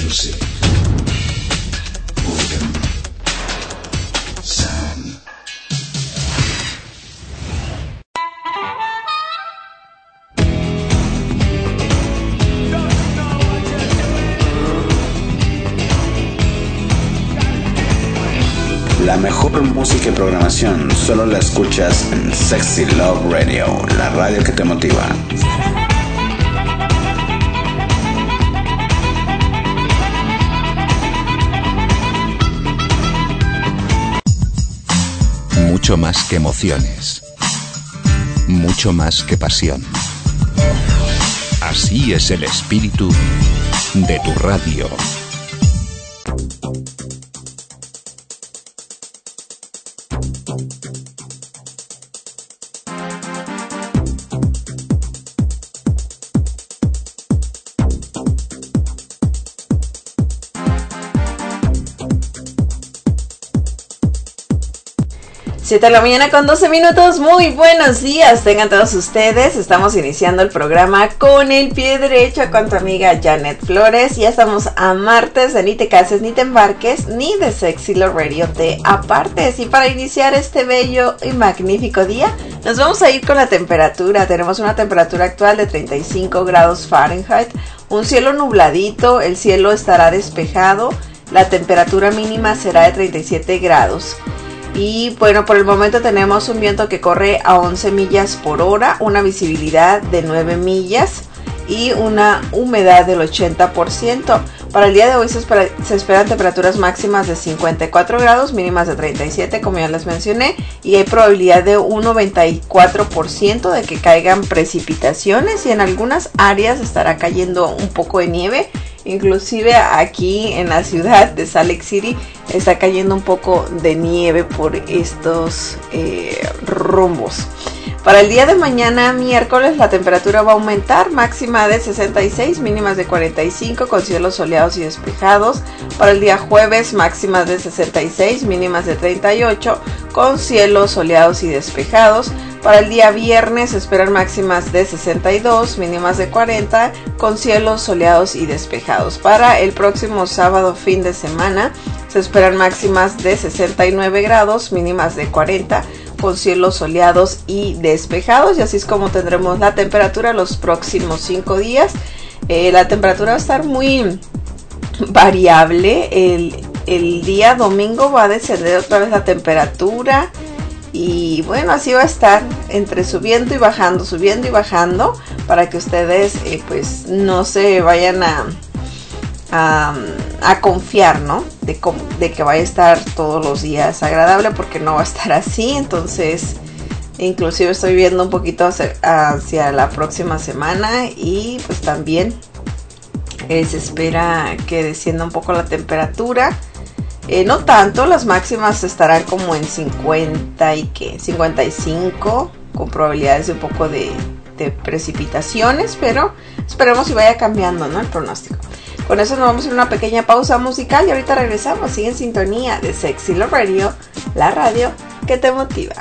music, rhythm, sound. La mejor música y programación solo la escuchas en Sexy Love Radio, la radio que te motiva. Mucho más que emociones, mucho más que pasión. Así es el espíritu de tu radio. Siete de la mañana con 12 minutos, muy buenos días, tengan todos ustedes, estamos iniciando el programa con el pie derecho con tu amiga Janet Flores, ya estamos a martes de Ni te cases ni te embarques, ni de Sexy Love Radio te apartes, y para iniciar este bello y magnífico día, nos vamos a ir con la temperatura. Tenemos una temperatura actual de 35 grados Fahrenheit, un cielo nubladito, el cielo estará despejado, la temperatura mínima será de 37 grados. Y bueno, por el momento tenemos un viento que corre a 11 millas por hora, una visibilidad de 9 millas y una humedad del 80%. Para el día de hoy se esperan temperaturas máximas de 54 grados, mínimas de 37, como ya les mencioné, y hay probabilidad de un 94% de que caigan precipitaciones, y en algunas áreas estará cayendo un poco de nieve. Inclusive aquí en la ciudad de Salt Lake City está cayendo un poco de nieve por estos rumbos. Para el día de mañana, miércoles, la temperatura va a aumentar, máxima de 66, mínimas de 45, con cielos soleados y despejados. Para el día jueves, máximas de 66, mínimas de 38, con cielos soleados y despejados. Para el día viernes se esperan máximas de 62, mínimas de 40, con cielos soleados y despejados. Para el próximo sábado, fin de semana, se esperan máximas de 69 grados, mínimas de 40, con cielos soleados y despejados. Y así es como tendremos la temperatura los próximos 5 días. La temperatura va a estar muy variable. El día domingo va a descender otra vez la temperatura. Y bueno, así va a estar entre subiendo y bajando, para que ustedes pues no se vayan a confiar, ¿no? De que vaya a estar todos los días agradable, porque no va a estar así. Entonces, inclusive estoy viendo un poquito hacia la próxima semana, y pues también se espera que descienda un poco la temperatura. No tanto, las máximas estarán como en 55, con probabilidades de un poco de precipitaciones, pero esperemos si vaya cambiando, ¿no?, el pronóstico. Con eso nos vamos a ir a una pequeña pausa musical y ahorita regresamos. Sigue en sintonía de Sexy Love Radio, la radio que te motiva.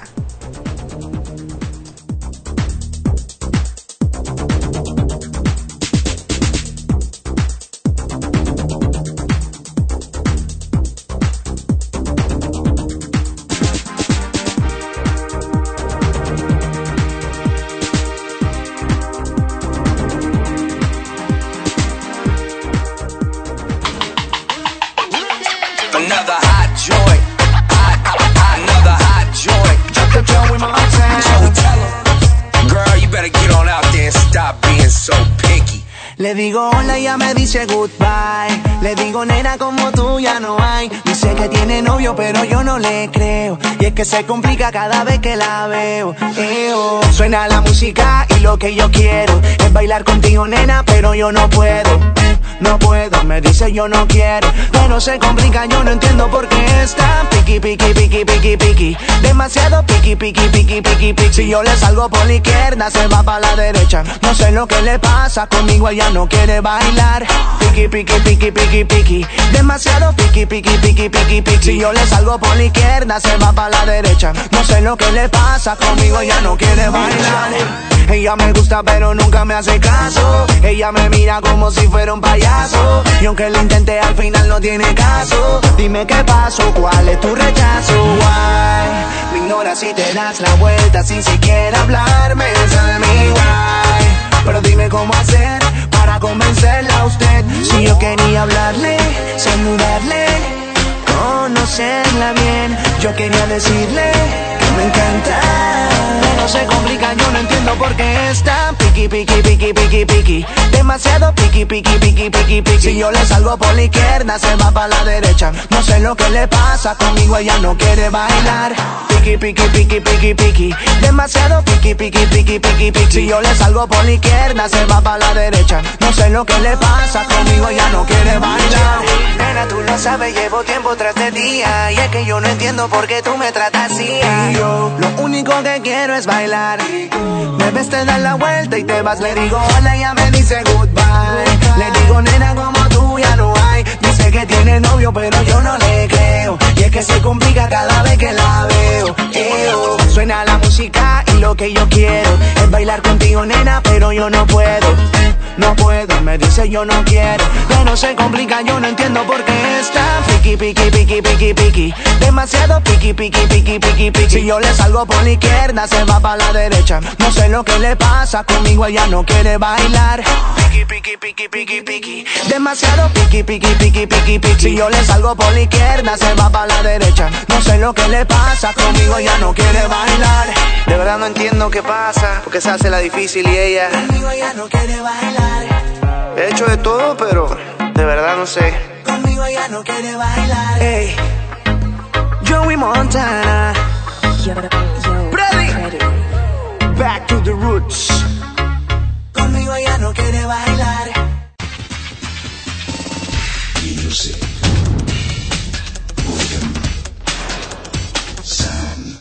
Le digo hola y ella me dice goodbye. Le digo nena, como tú ya no hay. Dice que tiene novio pero yo no le creo, y es que se complica cada vez que la veo. Suena la música y lo que yo quiero es bailar contigo nena, pero yo no puedo. No puedo, me dice yo no quiero, pero se complica, yo no entiendo por qué está piqui, piqui, piqui, piqui, piqui. Demasiado piqui, piqui, piqui, piqui, piqui. Si yo le salgo por la izquierda, se va para la derecha. No sé lo que le pasa, conmigo ella no quiere bailar. Piqui, piqui, piqui, piqui, piqui. Demasiado piqui, piqui, piqui, piqui, piqui. Si yo le salgo por la izquierda, se va para la derecha. No sé lo que le pasa, conmigo ella no quiere bailar. Ella me gusta pero nunca me hace caso. Ella me mira como si fuera un payaso. Y aunque lo intenté al final no tiene caso. Dime qué pasó, cuál es tu rechazo. Why me ignoras si te das la vuelta sin siquiera hablarme? Tell me why. Pero dime cómo hacer para convencerla a usted. Si yo quería hablarle, saludarle, conocerla bien. Yo quería decirle que me encanta. No se complica, yo no entiendo por qué es tan piqui, piqui, piqui, piqui, piqui. Demasiado piqui, piqui, piqui, piqui, piqui. Si yo le salgo por la izquierda, se va para la derecha. No sé lo que le pasa, conmigo ella no quiere bailar. Piqui, piqui, piqui, piqui, piqui. Demasiado piqui, piqui, piqui, piqui, piqui. Si yo le salgo por la izquierda, se va para la derecha. No sé lo que le pasa, conmigo ella no quiere bailar. Nena, tú lo sabes, llevo tiempo tras de día. Y es que yo no entiendo por qué tú me tratas así. Y yo, lo único que quiero es bailar. Me ves, te das la vuelta y te vas. Le digo hola y ella me dice goodbye. Le digo nena como tú ya no hay. Dice que tiene novio pero yo no le creo. Y es que se complica cada vez que la veo. Suena la música y lo que yo quiero es bailar contigo nena, pero yo no puedo. No puedo, me dice yo no quiero. Pero se complica, yo no entiendo por qué está piqui, piqui, piqui, piqui, piqui. Demasiado piqui, piqui, piqui, piqui, piqui. Si yo le salgo por la izquierda, se va para la derecha. No sé lo que le pasa, conmigo ella no quiere bailar. Piqui, piqui, piqui, piqui, piqui. Demasiado piqui, piqui, piqui, piqui, piqui. Si yo le salgo por la izquierda, se va para la derecha. No sé lo que le pasa, conmigo ella no quiere bailar. De verdad no entiendo qué pasa, porque se hace la difícil y ella conmigo ella no quiere bailar. He hecho de todo, pero de verdad no sé. Conmigo ella no quiere bailar. Hey, Joey Montana. Ready. Back to the roots. Conmigo ella no quiere bailar. Music. Rhythm. Sound.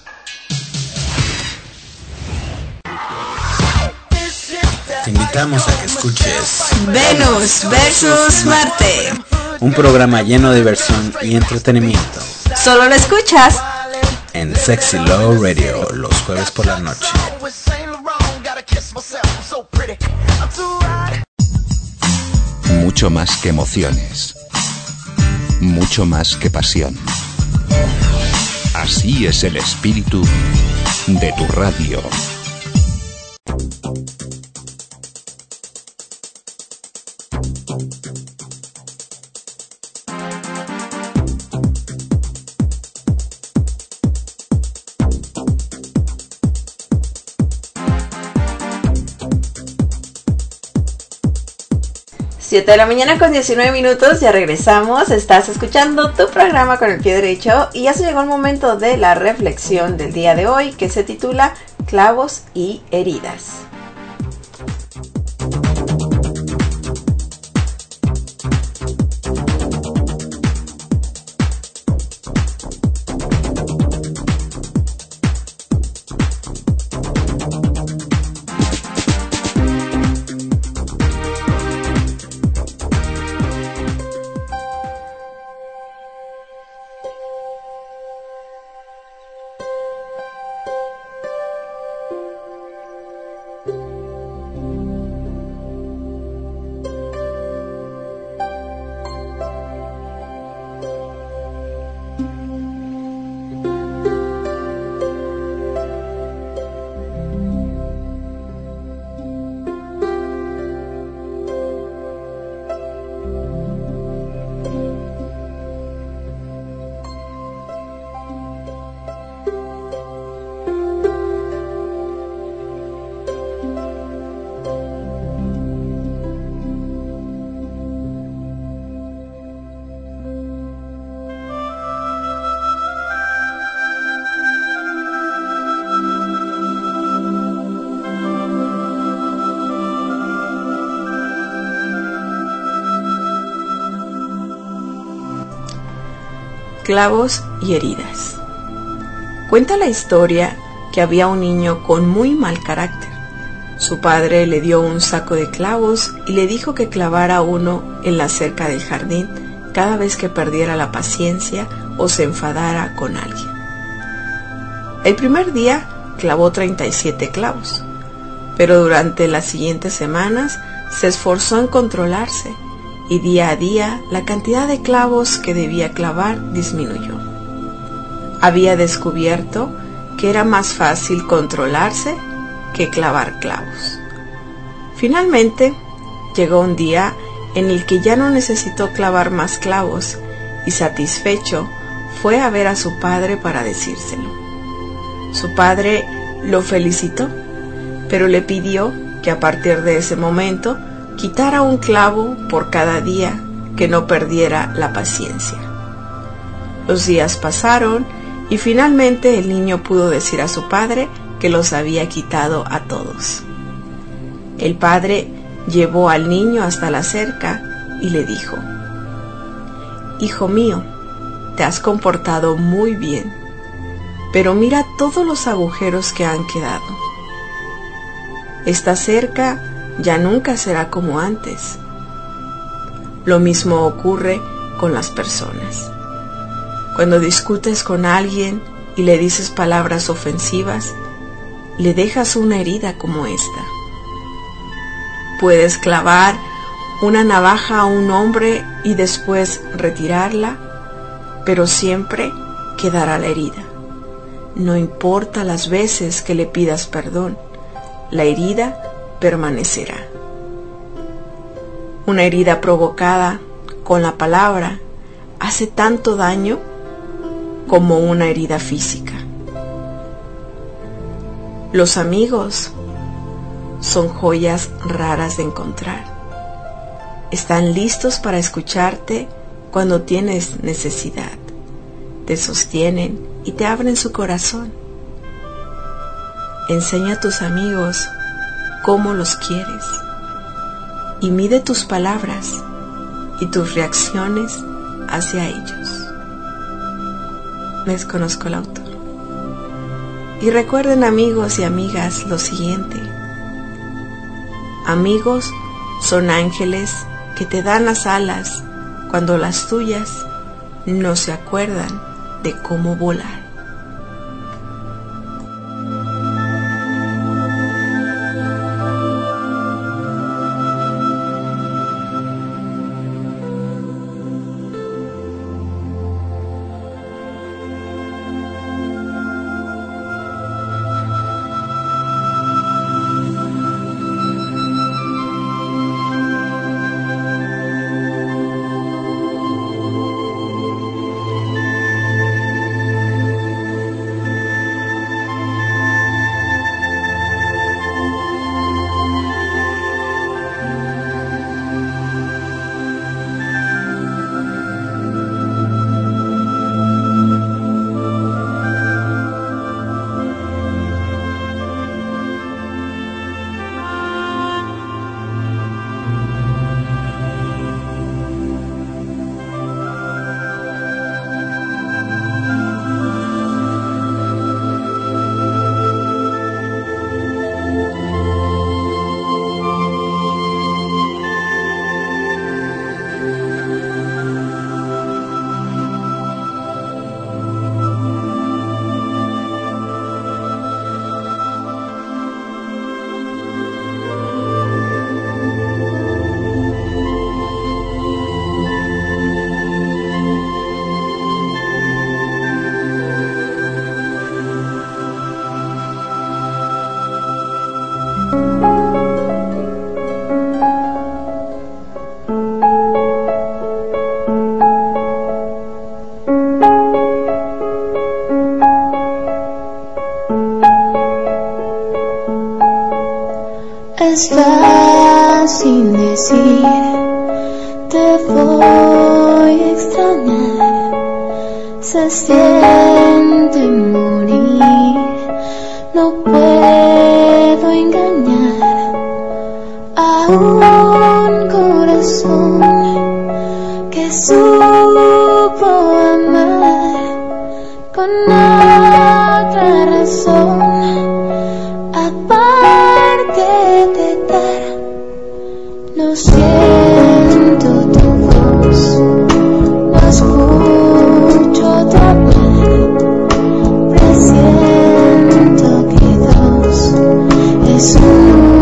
Te invitamos a que escuches Venus versus Marte. un programa lleno de diversión y entretenimiento Solo lo escuchas en Sexy Love Radio los jueves por la noche. Mucho más que emociones. Mucho más que pasión. Así es el espíritu de tu radio. Siete de la mañana con 19 minutos, ya regresamos. Estás escuchando tu programa con el pie derecho y ya se llegó el momento de la reflexión del día de hoy, que se titula Clavos y heridas. Clavos y heridas. Cuenta la historia que había un niño con muy mal carácter. Su padre le dio un saco de clavos y le dijo que clavara uno en la cerca del jardín cada vez que perdiera la paciencia o se enfadara con alguien. El primer día clavó 37 clavos. pero durante las siguientes semanas se esforzó en controlarse y día a día la cantidad de clavos que debía clavar disminuyó. Había descubierto que era más fácil controlarse que clavar clavos. Finalmente, llegó un día en el que ya no necesitó clavar más clavos y satisfecho fue a ver a su padre para decírselo. Su padre lo felicitó, pero le pidió que a partir de ese momento quitara un clavo por cada día, que no perdiera la paciencia. Los días pasaron y finalmente el niño pudo decir a su padre que los había quitado a todos. El padre llevó al niño hasta la cerca y le dijo: «Hijo mío, te has comportado muy bien, pero mira todos los agujeros que han quedado. Esta cerca ya nunca será como antes». Lo mismo ocurre con las personas. Cuando discutes con alguien y le dices palabras ofensivas, le dejas una herida como esta. Puedes clavar una navaja a un hombre y después retirarla, pero siempre quedará la herida. No importa las veces que le pidas perdón, la herida permanecerá. Una herida provocada con la palabra hace tanto daño como una herida física. Los amigos son joyas raras de encontrar. Están listos para escucharte cuando tienes necesidad. Te sostienen y te abren su corazón. Enseña a tus amigos cómo los quieres y mide tus palabras y tus reacciones hacia ellos. Desconozco el autor. Y recuerden, amigos y amigas, lo siguiente: amigos son ángeles que te dan las alas cuando las tuyas no se acuerdan de cómo volar. Es fácil decir te voy a extrañar, se siente morir, no puedo engañar a un corazón que supo amar con otra razón. No siento tu voz, no escucho tu hablar, presiento que dos es un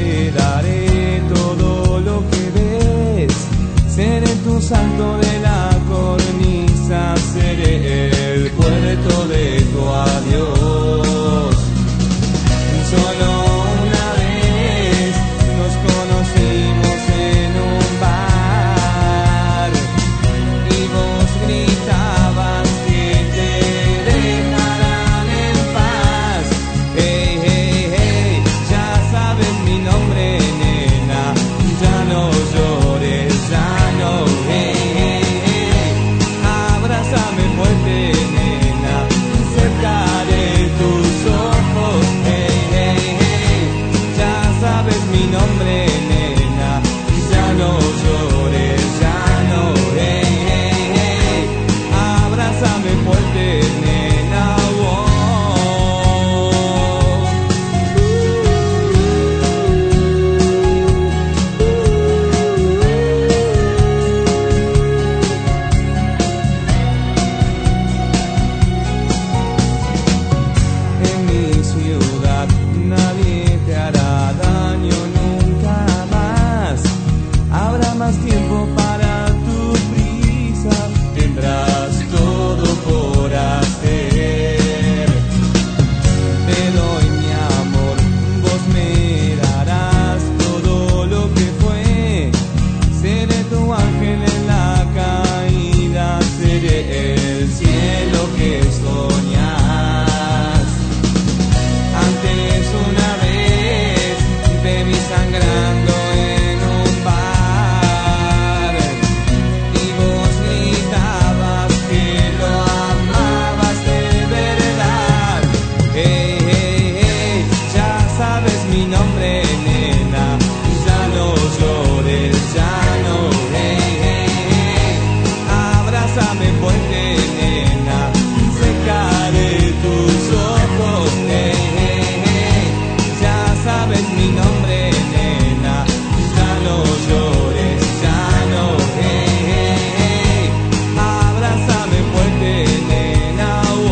te daré todo lo que ves. Seré tu santo de la cornisa, seré el puerto de tu adiós. Solo una vez nos conocimos en un bar y vos gritabas que te dejarán en paz. Hey, hey, hey, ya sabes mi nombre, nena, ya no llores, ya no. Hey, hey, hey, abrázame fuerte, nena, cerca de tus ojos. Hey, hey, hey, ya sabes mi nombre, nena, ya no llores, ya no. Hey, hey, hey, abrázame fuerte, nena. En mi ciudad nadie te hará daño nunca más. Habrá más tiempo para tu prisa, tendrás todo por hacer. Te doy mi amor, vos me darás todo lo que fue. Seré tu ángel en la caída, seré el cielo que soñás. Antes una vez te vi sangrando en un bar y vos gritabas que lo amabas de verdad. Hey, hey, hey, ya sabes mi nombre, nena, ya no llores, ya no. Hey, hey, hey, abrázame fuerte, nena, cerca de tus ojos. Hey, hey, hey, ya sabes mi nombre, nena, ya no llores, ya no. Hey, hey, hey, abrázame fuerte, nena.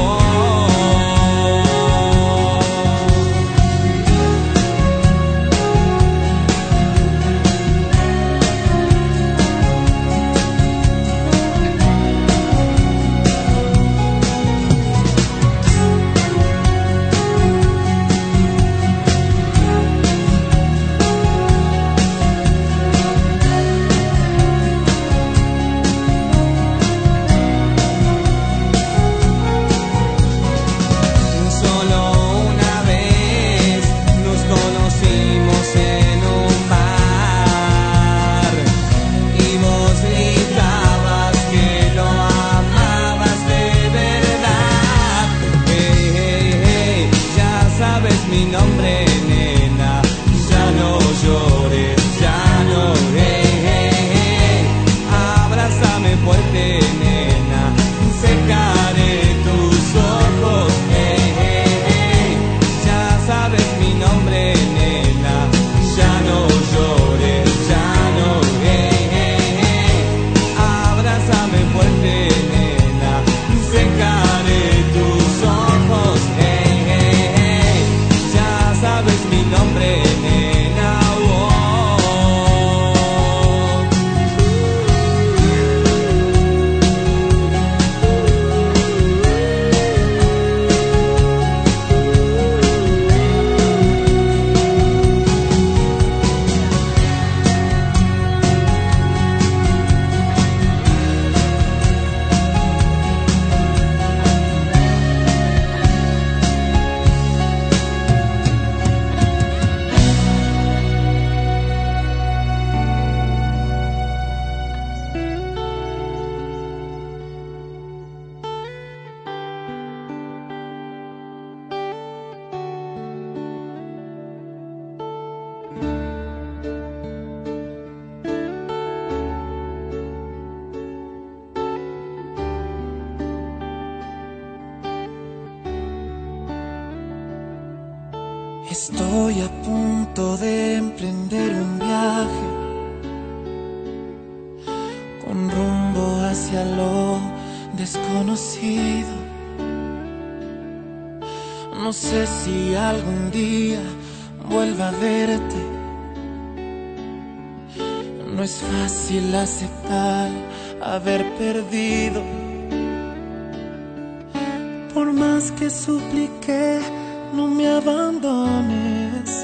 Solo una vez nos conocimos en un bar y vos gritabas que lo amabas de verdad. Hey, hey, hey, ya sabes mi nombre, nena, ya no llores, ya no. Hey, hey, hey, abrázame fuerte, nena, cerca de tus ojos. Hey, hey, hey, ya sabes mi nombre, nena, ya no llores, ya no. Hey, hey, hey, abrázame fuerte, nena, cerca de tus ojos. Hey, hey, hey, ya sabes mi nombre, nena. Estoy a punto de emprender un viaje con rumbo hacia lo desconocido. No sé si algún día vuelva a verte No es fácil aceptar haber perdido. Por más que supliqué, no me abandones.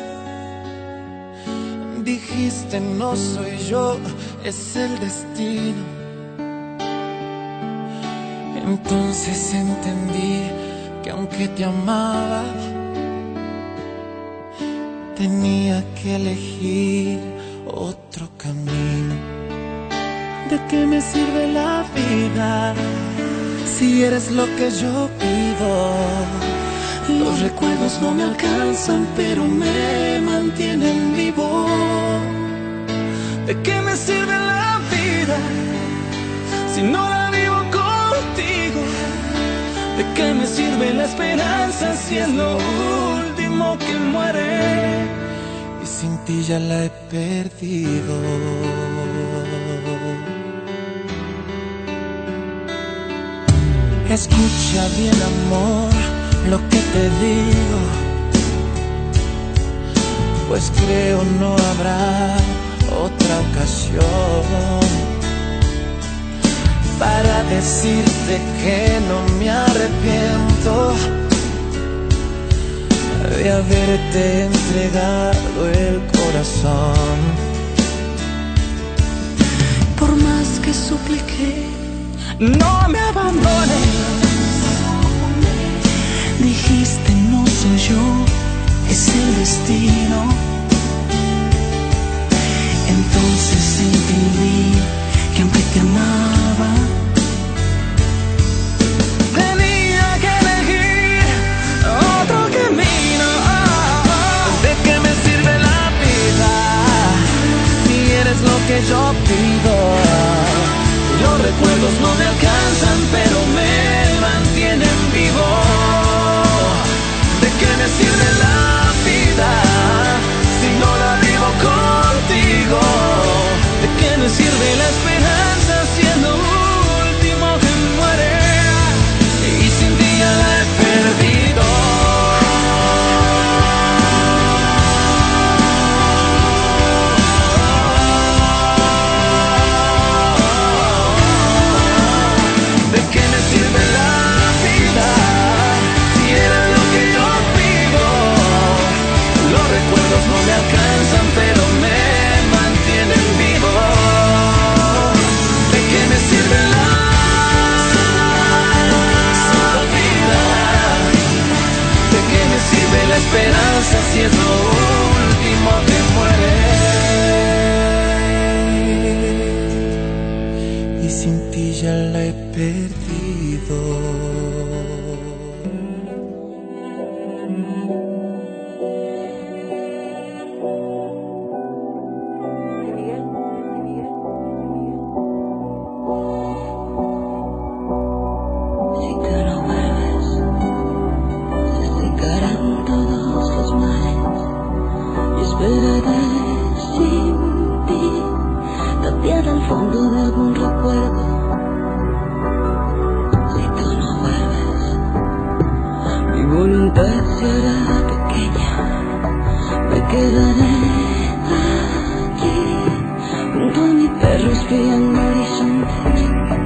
Dijiste no soy yo, es el destino. Entonces entendí que aunque te amaba, tenía que elegir otro camino. ¿De qué me sirve la vida si eres lo que yo pido? Los recuerdos no me alcanzan, pero me mantienen vivo. ¿De qué me sirve la vida si no la vivo contigo? ¿De qué me sirve la esperanza si es lo último que muere? Y sin ti ya la he perdido. Escucha bien, amor, lo que te digo, pues creo no habrá otra ocasión para decirte que no me arrepiento de haberte entregado el corazón. Por más que supliqué, no me abandones. Dijiste no soy yo, es el destino. Entonces entendí que aunque te amaba, tenía que elegir otro camino. ¿De qué me sirve la vida si eres lo que yo pido? Los recuerdos no me alcanzan, pero me mantienen vivo. ¿De qué me sirve la vida si no la vivo contigo? ¿De qué me sirve la esperanza si es lo último que muere? Y sin ti ya la he perdido. ¿De qué me sirve la vida si eres lo que yo pido? Los recuerdos no me alcanzan, pero me mantienen vivo. ¿De qué me sirve la vida? ¿De qué me sirve la esperanza si es lo último que muere? Y sin ti ya la he perdido. Si tú no vuelves, se secarán todos los mares. Y esperaré sin ti, tapiada al fondo de algún recuerdo. Si tú no vuelves, mi voluntad se hará pequeña. Me quedaré aquí, junto a mi perro espiando horizontes.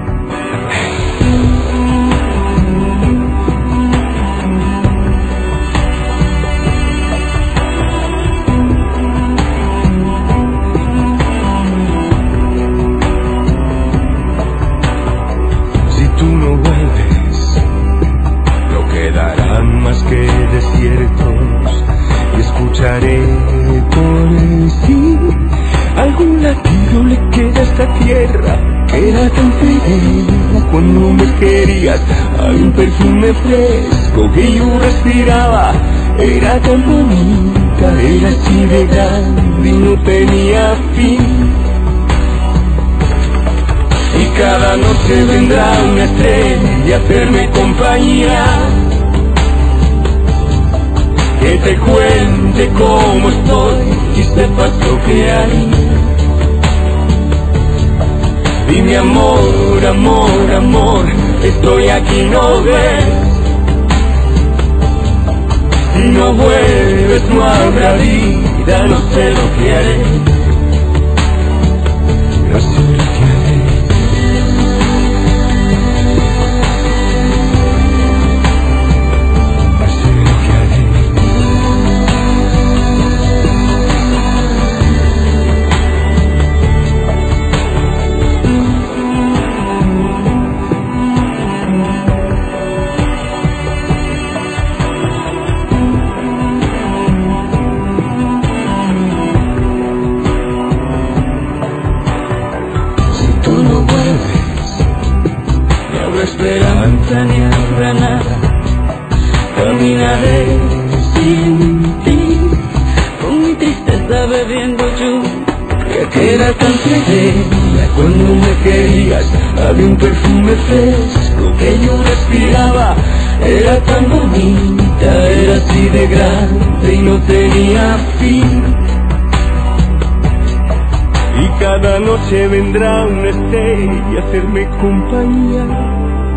Si tú no vuelves, no quedarán más que desiertos y escucharé por sí algún latido le queda a esta tierra que era tan feliz cuando me querías. Hay un perfume fresco que yo respiraba, era tan bonita, era así de grande y no tenía fin. Y cada noche vendrá una estrella a hacerme compañía, que te cuente cómo estoy y sepas lo que hay. Dime amor, amor, amor, estoy aquí, no ves. Si no vuelves no habrá vida, no sé lo que haré. Ni habrá nada, caminaré sin ti, con mi tristeza bebiendo lluvia que era tan triste. Cuando me querías había un perfume fresco que yo respiraba, era tan bonita, era así de grande y no tenía fin. Y cada noche vendrá una estrella a hacerme compañía.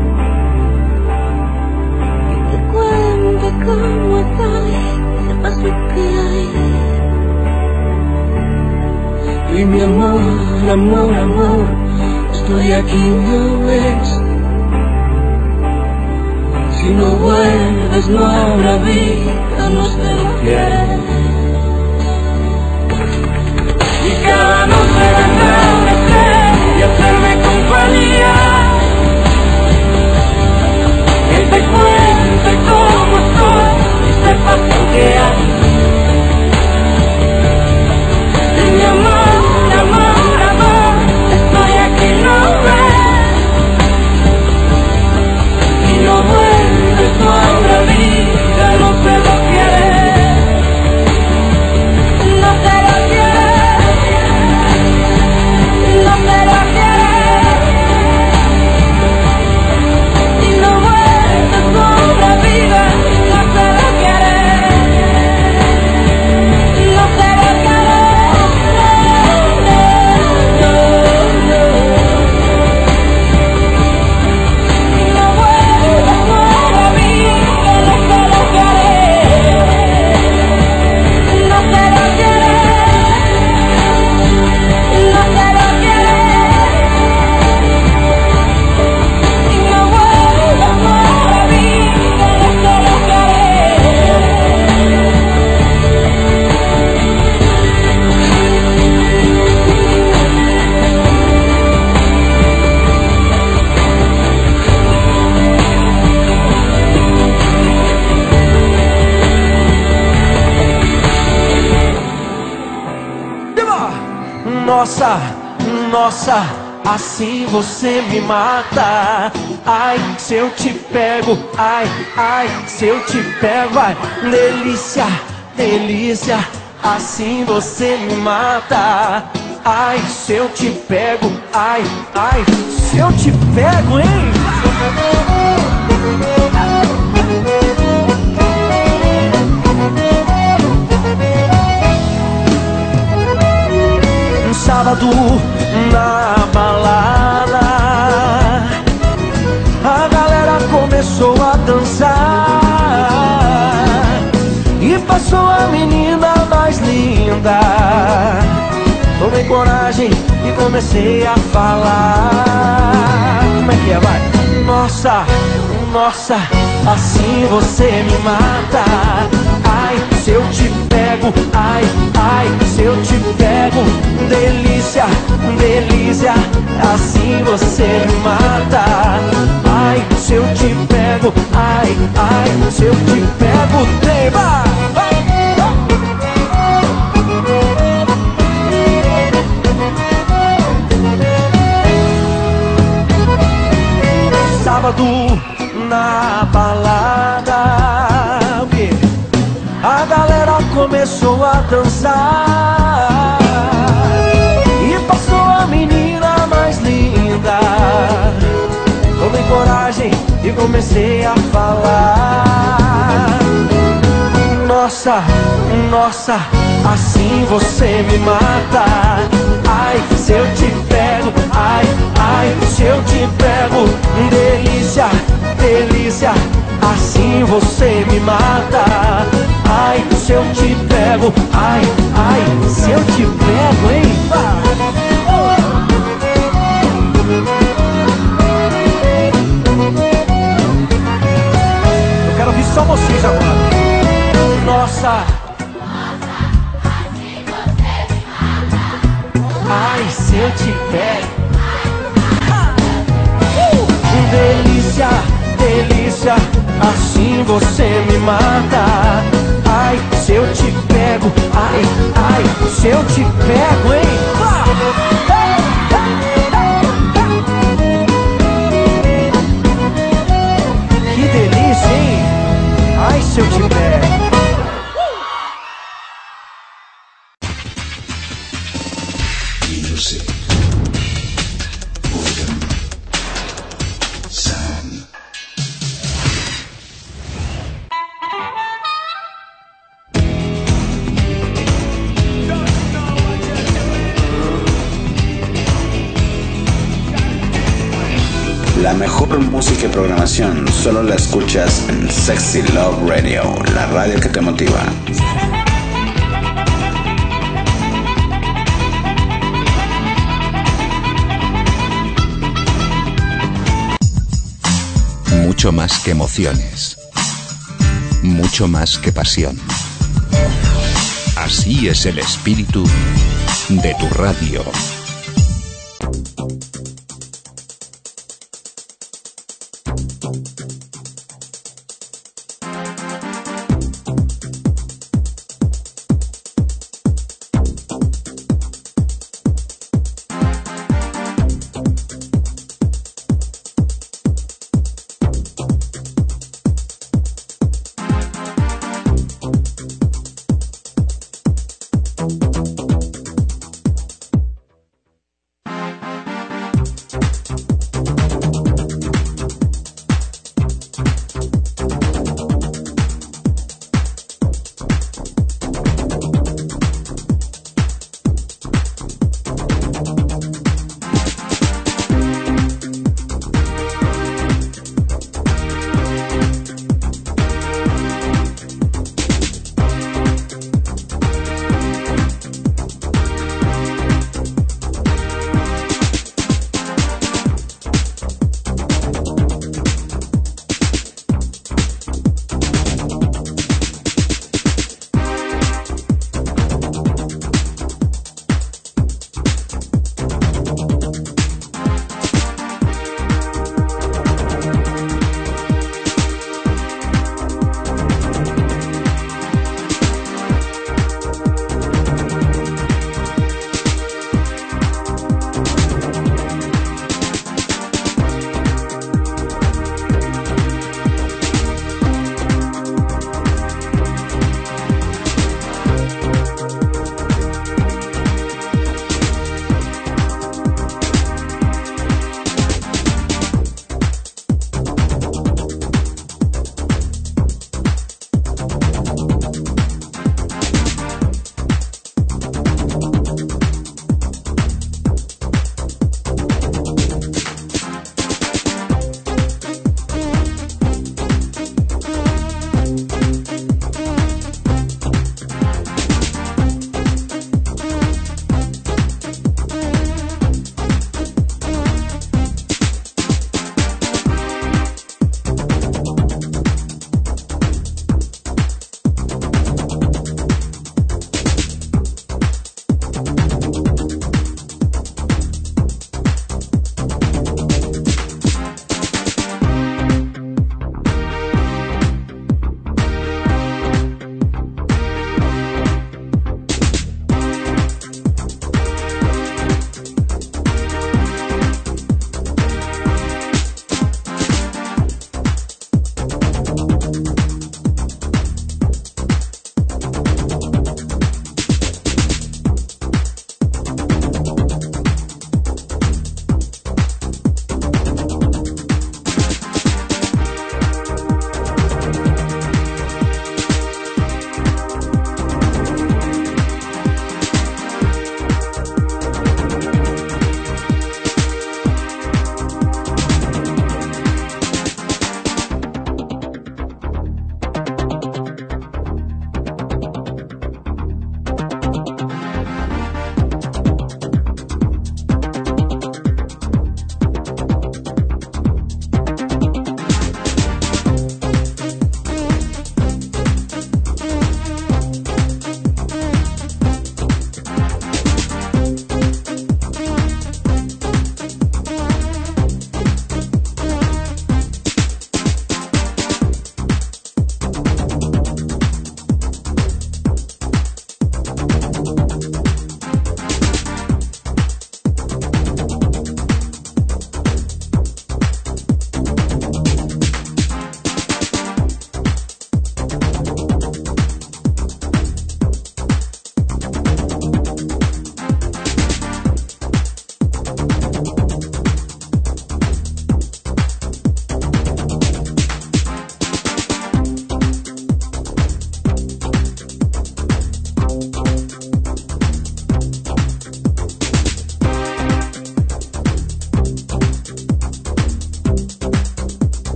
¿Cómo estoy? Sepas lo que hay. Y mi amor, amor, amor, estoy aquí, ¿no ves? Si no vuelves no habrá vida, no sé lo que haré. Y cada noche vendrá una estrella a hacerme compañía, que te cuente cómo estoy y sepas lo que hay. Y mi amor, amor, amor, estoy aquí, ¿no ves? Y no vuelves, no habrá vida, no sé lo que haré. No sé lo que haré. No sé lo que haré. Y no vuelves, no habrá vida, no sé lo que haré. No sé lo que haré. Y no vuelves, no habrá vida, no sé lo que haré. No sé lo que haré. No sé lo que haré. Y no vuelves, no habrá vida, no sé lo que haré. Nossa, nossa, assim você me mata. Ai, se eu te pego, ai, ai, se eu te pego, ai, delícia, delícia, assim você me mata. Ai, se eu te pego, ai, ai, se eu te pego, hein? Sábado na balada, a galera começou a dançar e passou a menina mais linda. Tomei coragem e comecei a falar. Como é que é, vai? Nossa, nossa, assim você me mata. Ai, se eu te pego, ai, ai, se eu te pego, delícia, delícia, assim você me mata. Ai, se eu te pego, ai, ai, se eu te pego, tema, vai! Sábado na balada, a galera começou a dançar e passou a menina mais linda. Tomei coragem e comecei a falar. Nossa, nossa, assim você me mata. Ai, se eu te pego, ai, ai, se eu te pego, delícia, delícia, assim você me mata. Ai, se eu te pego, ai, ai, se eu te pego, hein? se eu te pego. Delícia, delícia, assim você me mata. Ai, se eu te pego, ai, ai, se eu te pego, hein? Que delícia, hein? Ai, se eu te pego. Music. Boredom. Sound. La mejor música y programación solo la escuchas en Sexy Love Radio, la radio que te motiva. Mucho más que emociones. Mucho más que pasión. Así es el espíritu de tu radio.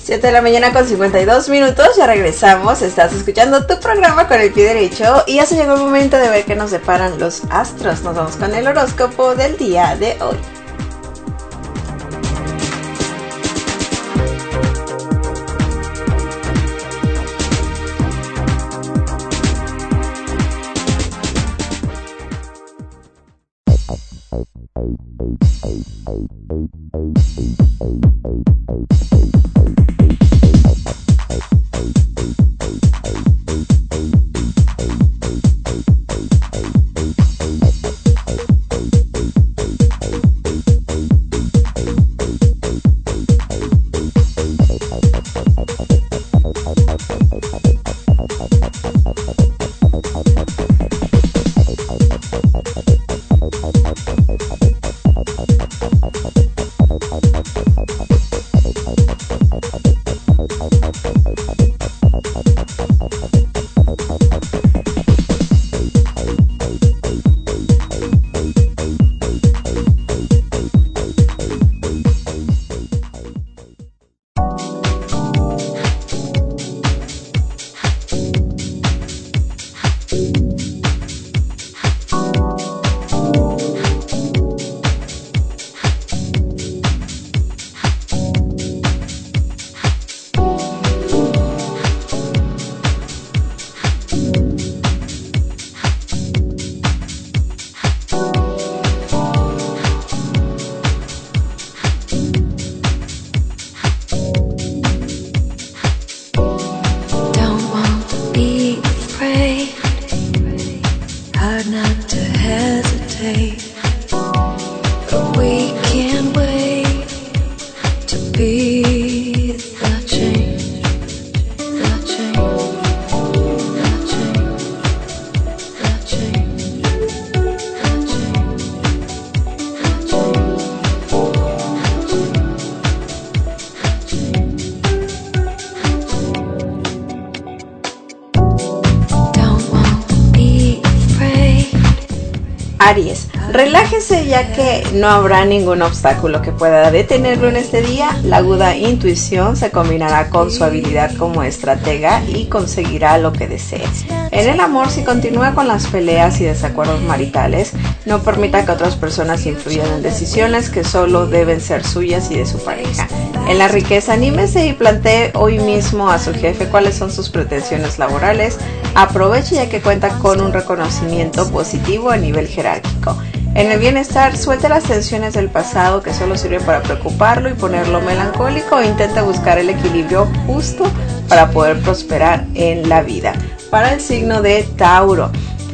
7 de la mañana con 52 minutos, ya regresamos, estás escuchando tu programa con el pie derecho y ya se llegó el momento de ver qué nos deparan los astros. Nos vamos con el horóscopo del día de hoy. Aries, relájese ya que no habrá ningún obstáculo que pueda detenerlo en este día. La aguda intuición se combinará con su habilidad como estratega y conseguirá lo que desee. En el amor, si continúa con las peleas y desacuerdos maritales, no permita que otras personas influyan en decisiones que solo deben ser suyas y de su pareja. En la riqueza, anímese y plantee hoy mismo a su jefe cuáles son sus pretensiones laborales. Aproveche ya que cuenta con un reconocimiento positivo a nivel jerárquico. En el bienestar, suelte las tensiones del pasado que solo sirven para preocuparlo y ponerlo melancólico e intenta buscar el equilibrio justo para poder prosperar en la vida. Para el signo de Tauro,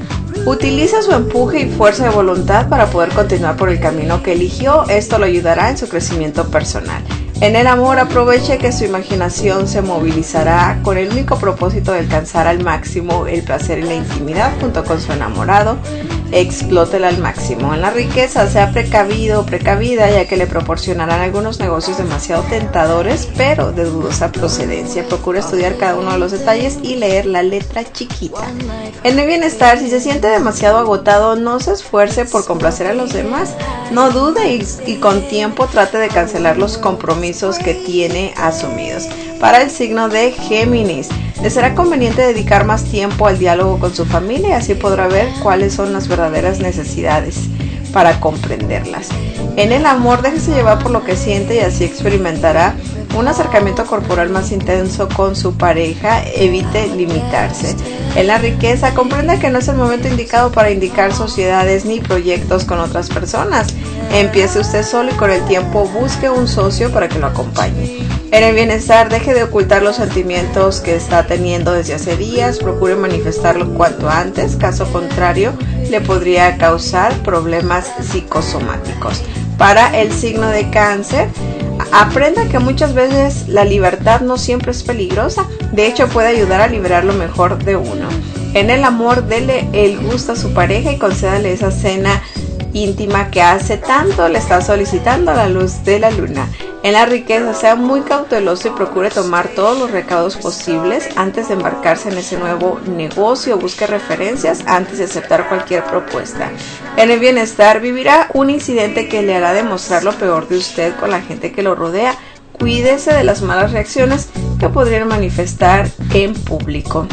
utiliza su empuje y fuerza de voluntad para poder continuar por el camino que eligió. Esto lo ayudará en su crecimiento personal. En el amor, aproveche que su imaginación se movilizará con el único propósito de alcanzar al máximo el placer y la intimidad junto con su enamorado. Explótela al máximo. En la riqueza, sea precavido o precavida ya que le proporcionarán algunos negocios demasiado tentadores pero de dudosa procedencia. Procura estudiar cada uno de los detalles y leer la letra chiquita. En el bienestar, si se siente demasiado agotado, no se esfuerce por complacer a los demás. No dude y con tiempo trate de cancelar los compromisos que tiene asumidos. Para el signo de Géminis, le será conveniente dedicar más tiempo al diálogo con su familia y así podrá ver cuáles son las verdaderas necesidades para comprenderlas. En el amor, déjese llevar por lo que siente y así experimentará un acercamiento corporal más intenso con su pareja. Evite limitarse. En la riqueza, comprenda que no es el momento indicado para indicar sociedades ni proyectos con otras personas. Empiece usted solo y con el tiempo busque un socio para que lo acompañe. En el bienestar, deje de ocultar los sentimientos que está teniendo desde hace días. Procure manifestarlo cuanto antes, caso contrario le podría causar problemas psicosomáticos. Para el signo de Cáncer, aprenda que muchas veces la libertad no siempre es peligrosa. De hecho, puede ayudar a liberar lo mejor de uno. En el amor, dele el gusto a su pareja y concédale esa cena íntima que hace tanto le está solicitando a la luz de la luna. En la riqueza, sea muy cauteloso y procure tomar todos los recaudos posibles antes de embarcarse en ese nuevo negocio. Busque referencias antes de aceptar cualquier propuesta. En el bienestar, vivirá un incidente que le hará demostrar lo peor de usted con la gente que lo rodea. cuídese de las malas reacciones que podrían manifestar en público.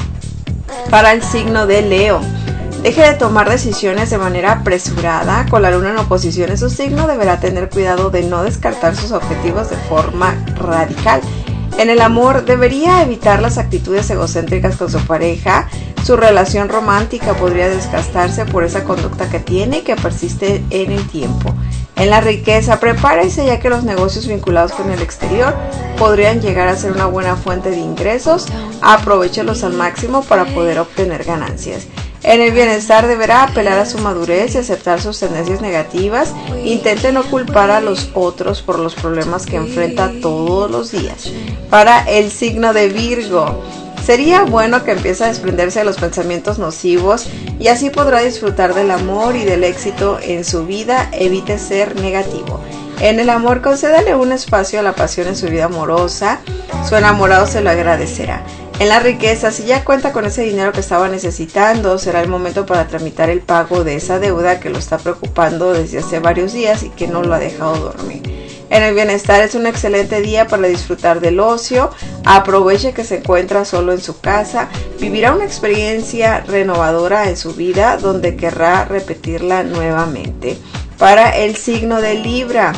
Para el signo de Leo, deje de tomar decisiones de manera apresurada. Con la luna en oposición en su signo, deberá tener cuidado de no descartar sus objetivos de forma radical. En el amor, debería evitar las actitudes egocéntricas con su pareja. Su relación romántica podría desgastarse por esa conducta que tiene y que persiste en el tiempo. En la riqueza, prepárese, ya que los negocios vinculados con el exterior podrían llegar a ser una buena fuente de ingresos. Aprovéchelos al máximo para poder obtener ganancias. En el bienestar, deberá apelar a su madurez y aceptar sus tendencias negativas. Intente no culpar a los otros por los problemas que enfrenta todos los días. Para el signo de Virgo, sería bueno que empiece a desprenderse de los pensamientos nocivos y así podrá disfrutar del amor y del éxito en su vida. Evite ser negativo. En el amor, concédale un espacio a la pasión en su vida amorosa. Su enamorado se lo agradecerá. En la riqueza, si ya cuenta con ese dinero que estaba necesitando, será el momento para tramitar el pago de esa deuda que lo está preocupando desde hace varios días y que no lo ha dejado dormir. En el bienestar, es un excelente día para disfrutar del ocio. Aproveche que se encuentra solo en su casa. Vivirá una experiencia renovadora en su vida donde querrá repetirla nuevamente. Para el signo de Libra,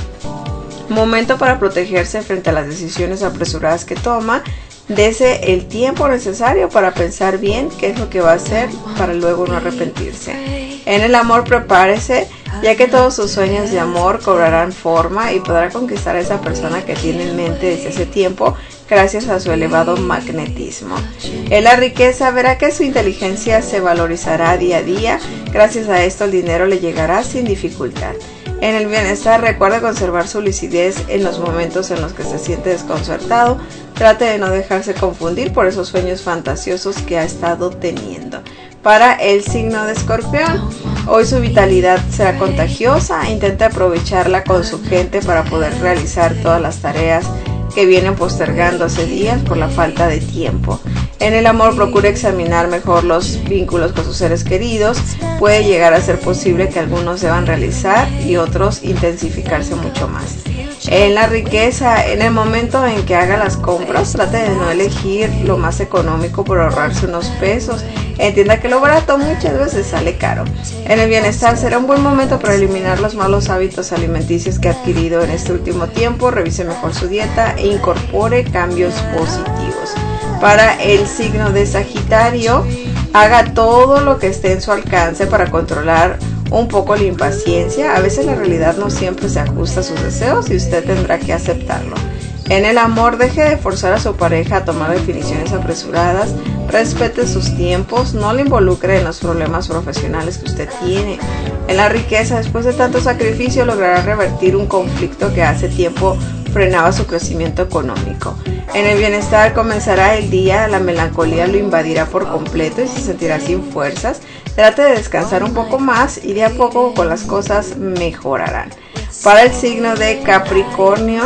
momento para protegerse frente a las decisiones apresuradas que toma. Dese el tiempo necesario para pensar bien qué es lo que va a hacer para luego no arrepentirse. En el amor, prepárese, ya que todos sus sueños de amor cobrarán forma y podrá conquistar a esa persona que tiene en mente desde hace tiempo gracias a su elevado magnetismo. En la riqueza, verá que su inteligencia se valorizará día a día. Gracias a esto el dinero le llegará sin dificultad. En el bienestar, recuerde conservar su lucidez en los momentos en los que se siente desconcertado. Trate de no dejarse confundir por esos sueños fantasiosos que ha estado teniendo. Para el signo de Escorpión, hoy su vitalidad será contagiosa. Intente aprovecharla con su gente para poder realizar todas las tareas que vienen postergando hace días por la falta de tiempo. En el amor, procure examinar mejor los vínculos con sus seres queridos. Puede llegar a ser posible que algunos deban realizar y otros intensificarse mucho más. En la riqueza, en el momento en que haga las compras, trate de no elegir lo más económico por ahorrarse unos pesos. Entienda que lo barato muchas veces sale caro. En el bienestar, será un buen momento para eliminar los malos hábitos alimenticios que ha adquirido en este último tiempo. Revise mejor su dieta e incorpore cambios positivos. Para el signo de Sagitario, haga todo lo que esté en su alcance para controlar un poco la impaciencia. A veces la realidad no siempre se ajusta a sus deseos y usted tendrá que aceptarlo. En el amor, deje de forzar a su pareja a tomar definiciones apresuradas. Respete sus tiempos, no le involucre en los problemas profesionales que usted tiene. En la riqueza, después de tanto sacrificio, logrará revertir un conflicto que hace tiempo frenaba su crecimiento económico. En el bienestar, comenzará el día, la melancolía lo invadirá por completo y se sentirá sin fuerzas. Trate de descansar un poco más y de a poco con las cosas mejorarán. Para el signo de Capricornio,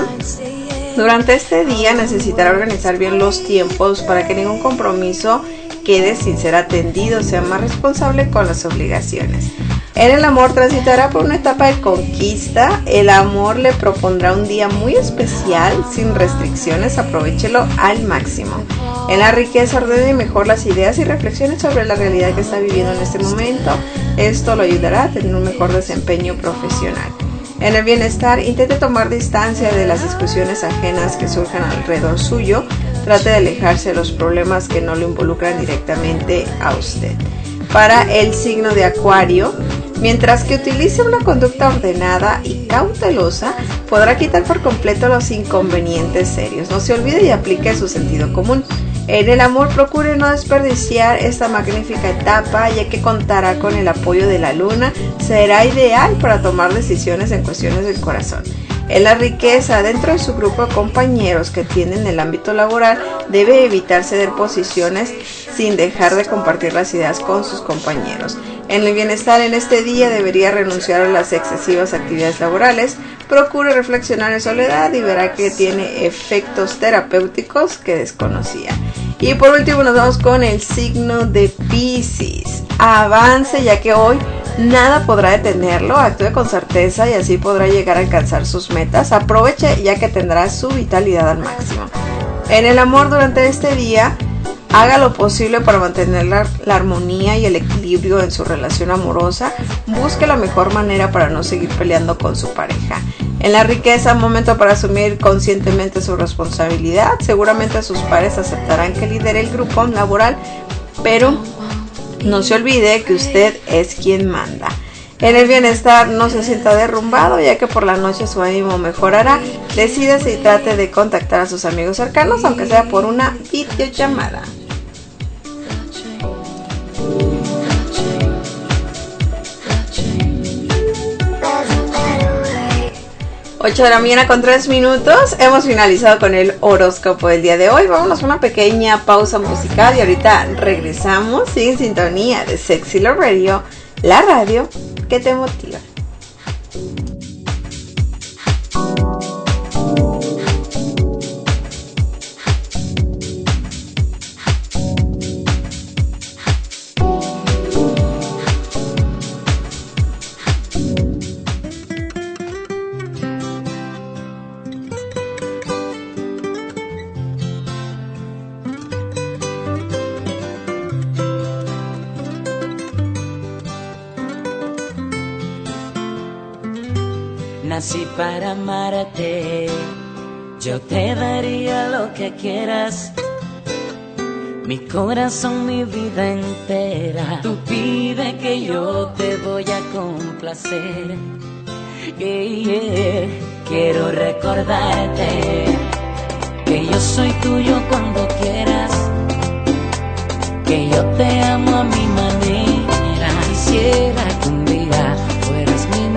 durante este día necesitará organizar bien los tiempos para que ningún compromiso quede sin ser atendido. Sea más responsable con las obligaciones. En el amor, transitará por una etapa de conquista. El amor le propondrá un día muy especial, sin restricciones. Aprovéchelo al máximo. En la riqueza, ordene mejor las ideas y reflexione sobre la realidad que está viviendo en este momento. Esto lo ayudará a tener un mejor desempeño profesional. En el bienestar, intente tomar distancia de las discusiones ajenas que surjan alrededor suyo. Trate de alejarse de los problemas que no lo involucran directamente a usted. Para el signo de Acuario, mientras que utilice una conducta ordenada y cautelosa, podrá quitar por completo los inconvenientes serios. No se olvide y aplique su sentido común. En el amor, procure no desperdiciar esta magnífica etapa, ya que contará con el apoyo de la luna. Será ideal para tomar decisiones en cuestiones del corazón. En la riqueza, dentro de su grupo de compañeros que tienen el ámbito laboral, debe evitar ceder posiciones sin dejar de compartir las ideas con sus compañeros. En el bienestar, en este día debería renunciar a las excesivas actividades laborales. Procure reflexionar en soledad y verá que tiene efectos terapéuticos que desconocía. Y por último nos vamos con el signo de Piscis. Avance, ya que hoy Nada podrá detenerlo, actúe con certeza y así podrá llegar a alcanzar sus metas. Aproveche ya que tendrá su vitalidad al máximo. En el amor durante este día, haga lo posible para mantener la armonía y el equilibrio en su relación amorosa. Busque la mejor manera para no seguir peleando con su pareja. En la riqueza, momento para asumir conscientemente su responsabilidad. Seguramente sus pares aceptarán que lidere el grupo laboral, pero no se olvide que usted es quien manda. En el bienestar, no se sienta derrumbado, ya que por la noche su ánimo mejorará. Decídase y trate de contactar a sus amigos cercanos, aunque sea por una videollamada. 8 de la mañana con 3 minutos. Hemos finalizado con el horóscopo del día de hoy. Vámonos a una pequeña pausa musical y ahorita regresamos sin sintonía de Sexy Love Radio, la radio que te motiva. Nací para amarte, yo te daría lo que quieras, mi corazón, mi vida entera. Tú pide que yo te voy a complacer. Quiero recordarte que yo soy tuyo cuando quieras, que yo te amo a mi manera. Quisiera que un día fueras mi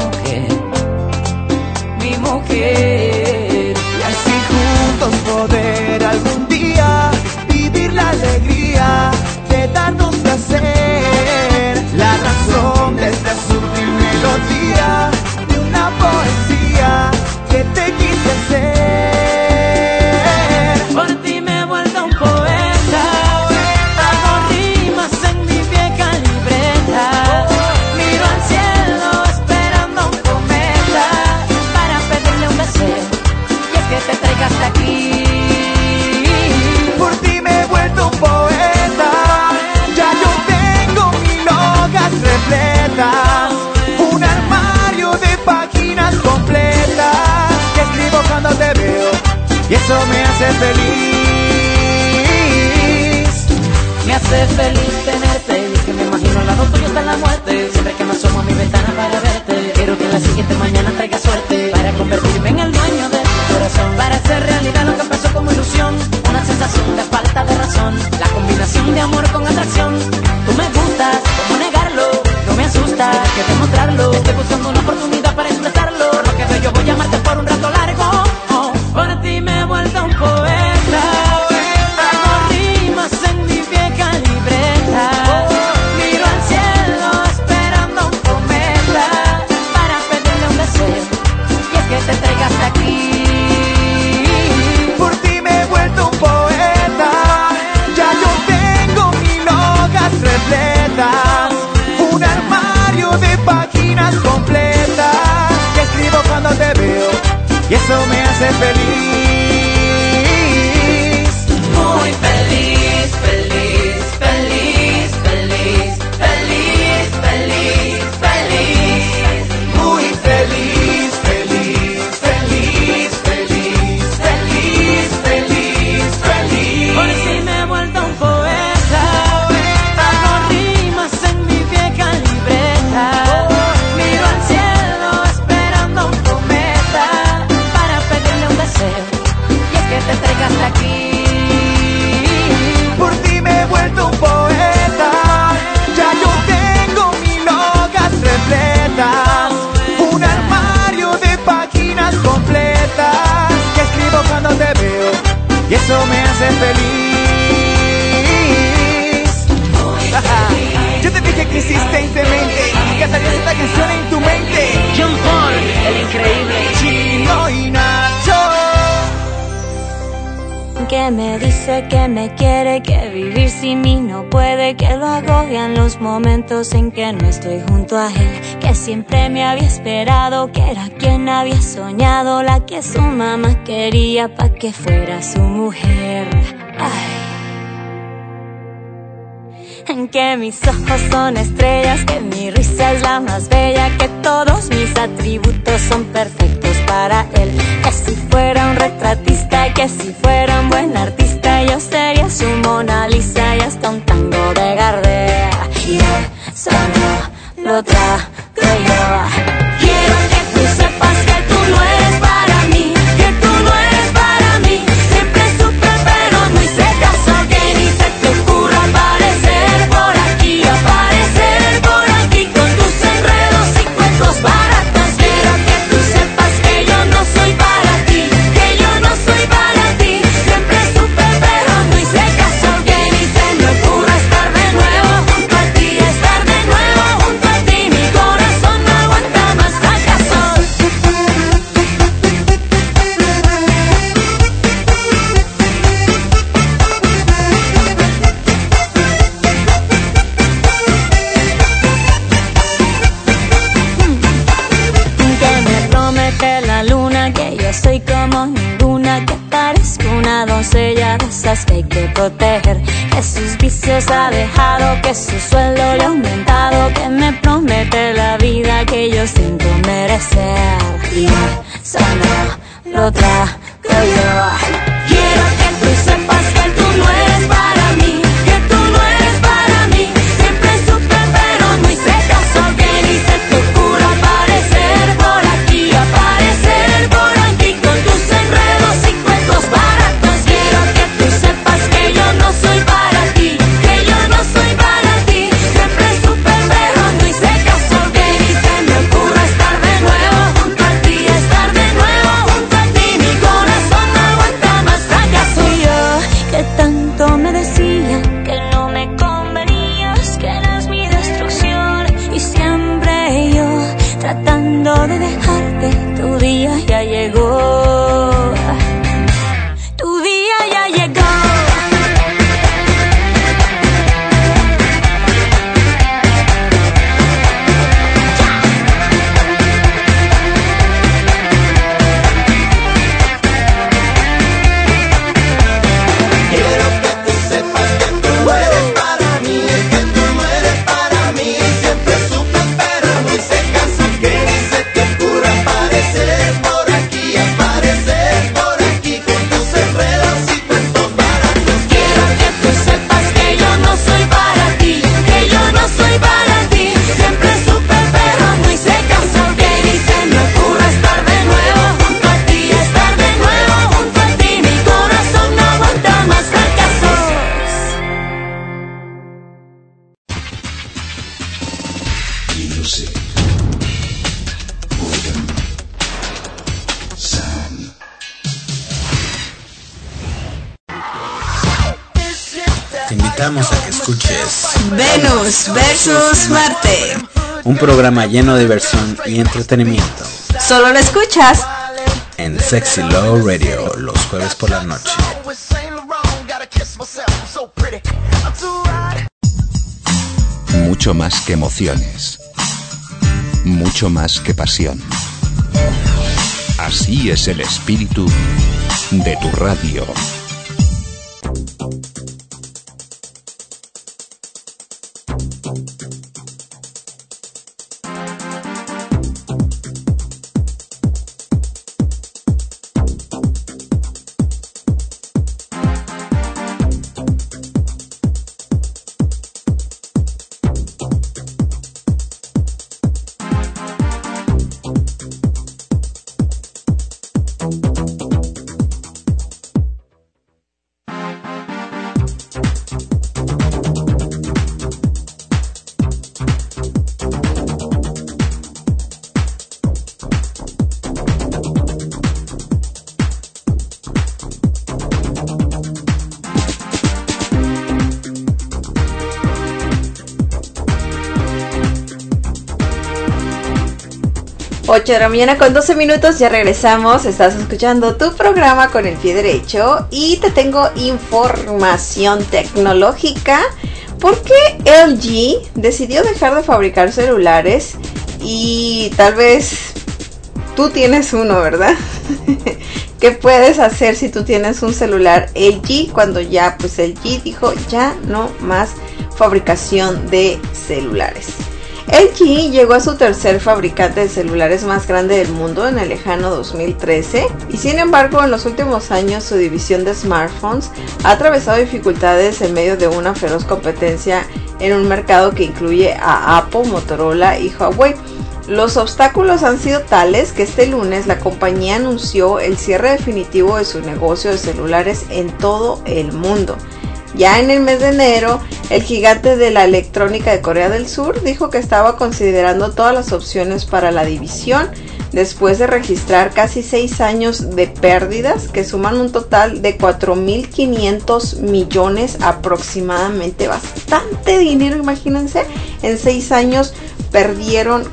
mujer, y así juntos poder algún día vivir la alegría de darnos placer. La razón de esta sutil melodía de una poesía que te quise hacer. Por ti me he vuelto un poeta, hago rimas en mi vieja libreta. Miro al cielo esperando un cometa para pedirle un deseo, y es que te traiga hasta aquí. Por ti me he vuelto un poeta, ya yo tengo 1000 hojas repletas, un armario de páginas completas que escribo cuando te veo, y eso me hace feliz. Me hace feliz tenerte, y es que me imagino al lado tuyo hasta la muerte. Siempre que me asomo a mi ventana para verte, quiero que la siguiente mañana traiga suerte para convertirme en el dueño de tu corazón, para hacer realidad lo que empezó como ilusión, una sensación de falta de razón, la combinación de amor con atracción. Tú me gustas, ¿cómo negarlo? No me asusta, que demostrarlo. Estoy buscando una oportunidad para expresarlo. Por lo que veo yo voy a amarte por un rato largo. Por ti me he vuelto un poeta, hago rimas en mi vieja libreta. Miro al cielo esperando un cometa para pedirle un deseo, y es que te traiga hasta aquí. Por ti me he vuelto un poeta, ya yo tengo 1000 hojas repletas, un armario de páginas completas que escribo cuando te veo, y eso me hace feliz. Muy feliz, feliz, feliz, feliz, feliz, feliz, feliz. Muy feliz, feliz, feliz, feliz, feliz, feliz, feliz. Por si me he vuelto un poeta, hago rimas en mi vieja libreta. Miro al cielo esperando un cometa para pedirle un deseo, y es que te traiga hasta aquí. Por ti me he vuelto un poeta, ya yo tengo 1000 hojas repletas, un armario de páginas completas que escribo cuando te veo, y eso me hace feliz. Yo te dije que insistentemente que salías esta canción en tu mente. John Paul, el increíble Chino y Nacho. que me dice que me quiere, que vivir sin mí no puede, que lo agobian los momentos en que no estoy junto a él, que siempre me había esperado, que era quien había soñado, la que su mamá quería pa' que fuera su mujer. Ay. En que mis ojos son estrellas, que mi risa es la más bella, que todos mis atributos son perfectos para él, que si fuera un retratista, que si fuera un buen artista, yo sería su Mona Lisa y hasta un tango de Gardel. Y eso no lo trago yo. Quiero que tú sepas que tú no eres para mí, que tú no eres para mí. Siempre supe pero no hice caso, que ni se te ocurra aparecer por aquí, aparecer por aquí con tus enredos y cuentos baratos. Quiero que tú sepas que yo no soy para ti, que yo no soy para ti. Siempre supe pero no hice caso, que ni se me ocurra estar de nuevo junto a ti, estar de nuevo junto a ti. Mi corazón no aguanta más fracasos. Que me promete la luna, que yo soy como ninguna, que parezco una doncella de esas que hay que proteger, que sus vicios ha dejado, que su sueldo le ha aumentado, que me promete la vida que yo siento merecer. Y eso no lo trago yo. Quiero que tú sepas que tú no eres para mí, que tú no eres para mí. Siempre supe pero no hice caso, que ni se te ocurra aparecer por aquí, aparecer por aquí con tus enredos y cuentos baratos. Quiero que tú sepas que yo no soy para ti, que yo no soy para ti. Siempre supe pero no hice caso, que ni se me ocurra estar de nuevo junto a ti, estar de nuevo junto a ti. Mi corazón no aguanta más fracaso. Y yo, que tanto me decía que no me convenías, que eras mi destrucción, y siempre yo tratando de dejarte. Tu día ya llegó, tu día ya llegó. Quiero que tú sepas que tú no eres para mí, que tú no eres para mí. Siempre supe pero no hice caso, que ni se te ocurra aparecer por aquí, aparecer por aquí con tus enredos y cuentos baratos. Quiero que tú sepas que yo no soy para ti, que yo no soy para ti. Siempre supe pero no hice caso, que ni se me ocurra estar de nuevo junto a ti, estar de nuevo junto a ti. Mi corazón no aguanta más fracasos. Music. Rhythm. Sound. Te invitamos a que escuches Venus versus Marte. un programa lleno de diversión y entretenimiento Solo lo escuchas en Sexy Love Radio los jueves por la noche. Mucho más que emociones. Mucho más que pasión. Así es el espíritu de tu radio. 8 de la mañana con 12 minutos, ya regresamos. Estás escuchando tu programa con el pie derecho y te tengo información tecnológica porque LG decidió dejar de fabricar celulares y tal vez tú tienes uno, ¿verdad? ¿Qué puedes hacer si tú tienes un celular LG cuando ya pues LG dijo ya no más fabricación de celulares? LG llegó a su tercer fabricante de celulares más grande del mundo en el lejano 2013 y sin embargo en los últimos años su división de smartphones ha atravesado dificultades en medio de una feroz competencia en un mercado que incluye a Apple, Motorola y Huawei. Los obstáculos han sido tales que este lunes la compañía anunció el cierre definitivo de su negocio de celulares en todo el mundo. Ya en el mes de enero, el gigante de la electrónica de Corea del Sur dijo que estaba considerando todas las opciones para la división después de registrar casi 6 años de pérdidas que suman un total de 4.500 millones aproximadamente. Bastante dinero, imagínense, en 6 años perdieron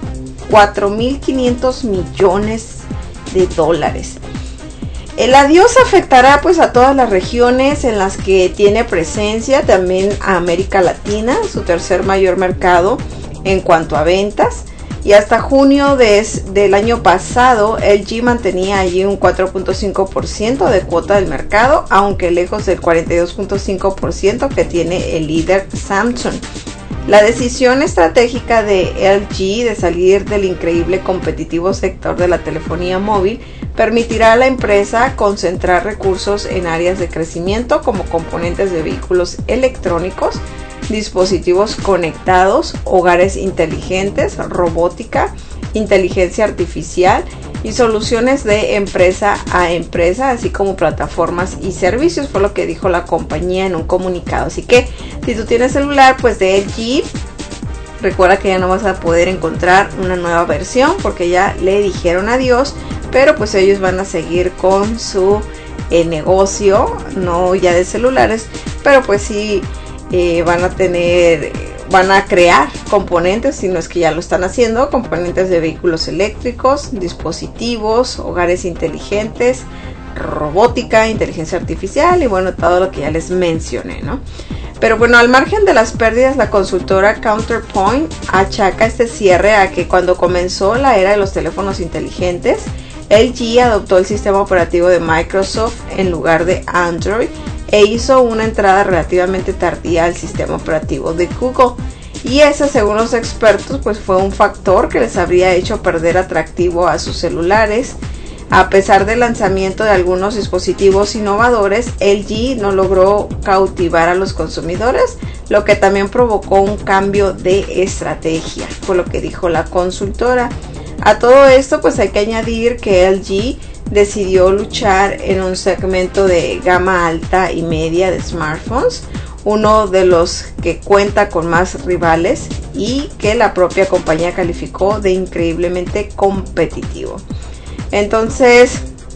4.500 millones de dólares. El adiós afectará pues a todas las regiones en las que tiene presencia, también a América Latina, su tercer mayor mercado en cuanto a ventas. Y hasta junio del año pasado, LG mantenía allí un 4.5% de cuota del mercado, aunque lejos del 42.5% que tiene el líder Samsung. La decisión estratégica de LG de salir del increíble competitivo sector de la telefonía móvil permitirá a la empresa concentrar recursos en áreas de crecimiento como componentes de vehículos electrónicos, dispositivos conectados, hogares inteligentes, robótica, inteligencia artificial y soluciones de empresa a empresa, así como plataformas y servicios, fue lo que dijo la compañía en un comunicado. Así que si tú tienes celular pues de LG, recuerda que ya no vas a poder encontrar una nueva versión porque ya le dijeron adiós, pero pues ellos van a seguir con su negocio, no ya de celulares, pero pues sí van a crear componentes, si no es que ya lo están haciendo, componentes de vehículos eléctricos, dispositivos, hogares inteligentes, robótica, inteligencia artificial y bueno, todo lo que ya les mencioné, ¿no? Pero bueno, al margen de las pérdidas, la consultora Counterpoint achaca este cierre a que cuando comenzó la era de los teléfonos inteligentes, LG adoptó el sistema operativo de Microsoft en lugar de Android e hizo una entrada relativamente tardía al sistema operativo de Google. Y ese, según los expertos, pues fue un factor que les habría hecho perder atractivo a sus celulares. A pesar del lanzamiento de algunos dispositivos innovadores, LG no logró cautivar a los consumidores, lo que también provocó un cambio de estrategia, fue lo que dijo la consultora. A todo esto, pues hay que añadir que LG decidió luchar en un segmento de gama alta y media de smartphones, uno de los que cuenta con más rivales y que la propia compañía calificó de increíblemente competitivo. Entonces,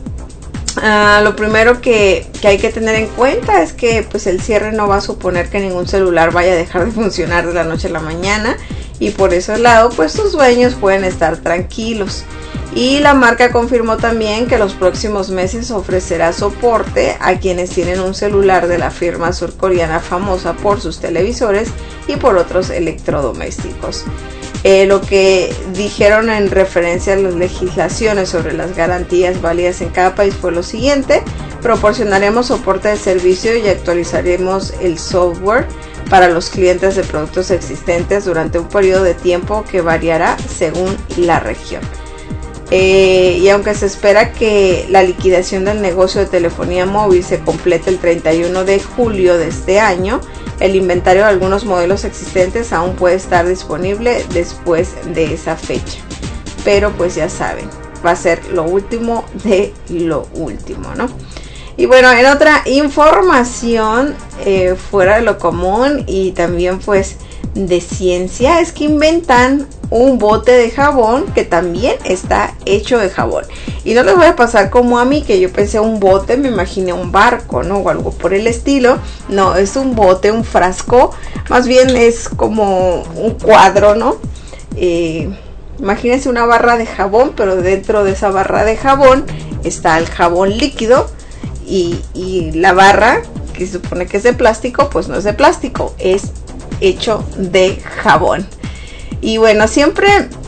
lo primero que hay que tener en cuenta es que pues el cierre no va a suponer que ningún celular vaya a dejar de funcionar de la noche a la mañana, y por ese lado pues sus dueños pueden estar tranquilos. Y la marca confirmó también que los próximos meses ofrecerá soporte a quienes tienen un celular de la firma surcoreana famosa por sus televisores y por otros electrodomésticos. Lo que dijeron en referencia a las legislaciones sobre las garantías válidas en cada país fue lo siguiente: proporcionaremos soporte de servicio y actualizaremos el software para los clientes de productos existentes durante un periodo de tiempo que variará según la región. Y aunque se espera que la liquidación del negocio de telefonía móvil se complete el 31 de julio de este año, el inventario de algunos modelos existentes aún puede estar disponible después de esa fecha. Pero pues ya saben, va a ser lo último de lo último, ¿no? Y bueno, en otra información fuera de lo común y también pues de ciencia, es que inventan un bote de jabón que también está hecho de jabón. Y no les voy a pasar como a mí, que yo pensé un bote, me imaginé un barco, ¿no? O algo por el estilo. No, es un bote, un frasco, más bien es como un cuadro, ¿no? Imagínense una barra de jabón, pero dentro de esa barra de jabón está el jabón líquido y la barra, que se supone que es de plástico, pues no es de plástico, es hecho de jabón. Y bueno, siempre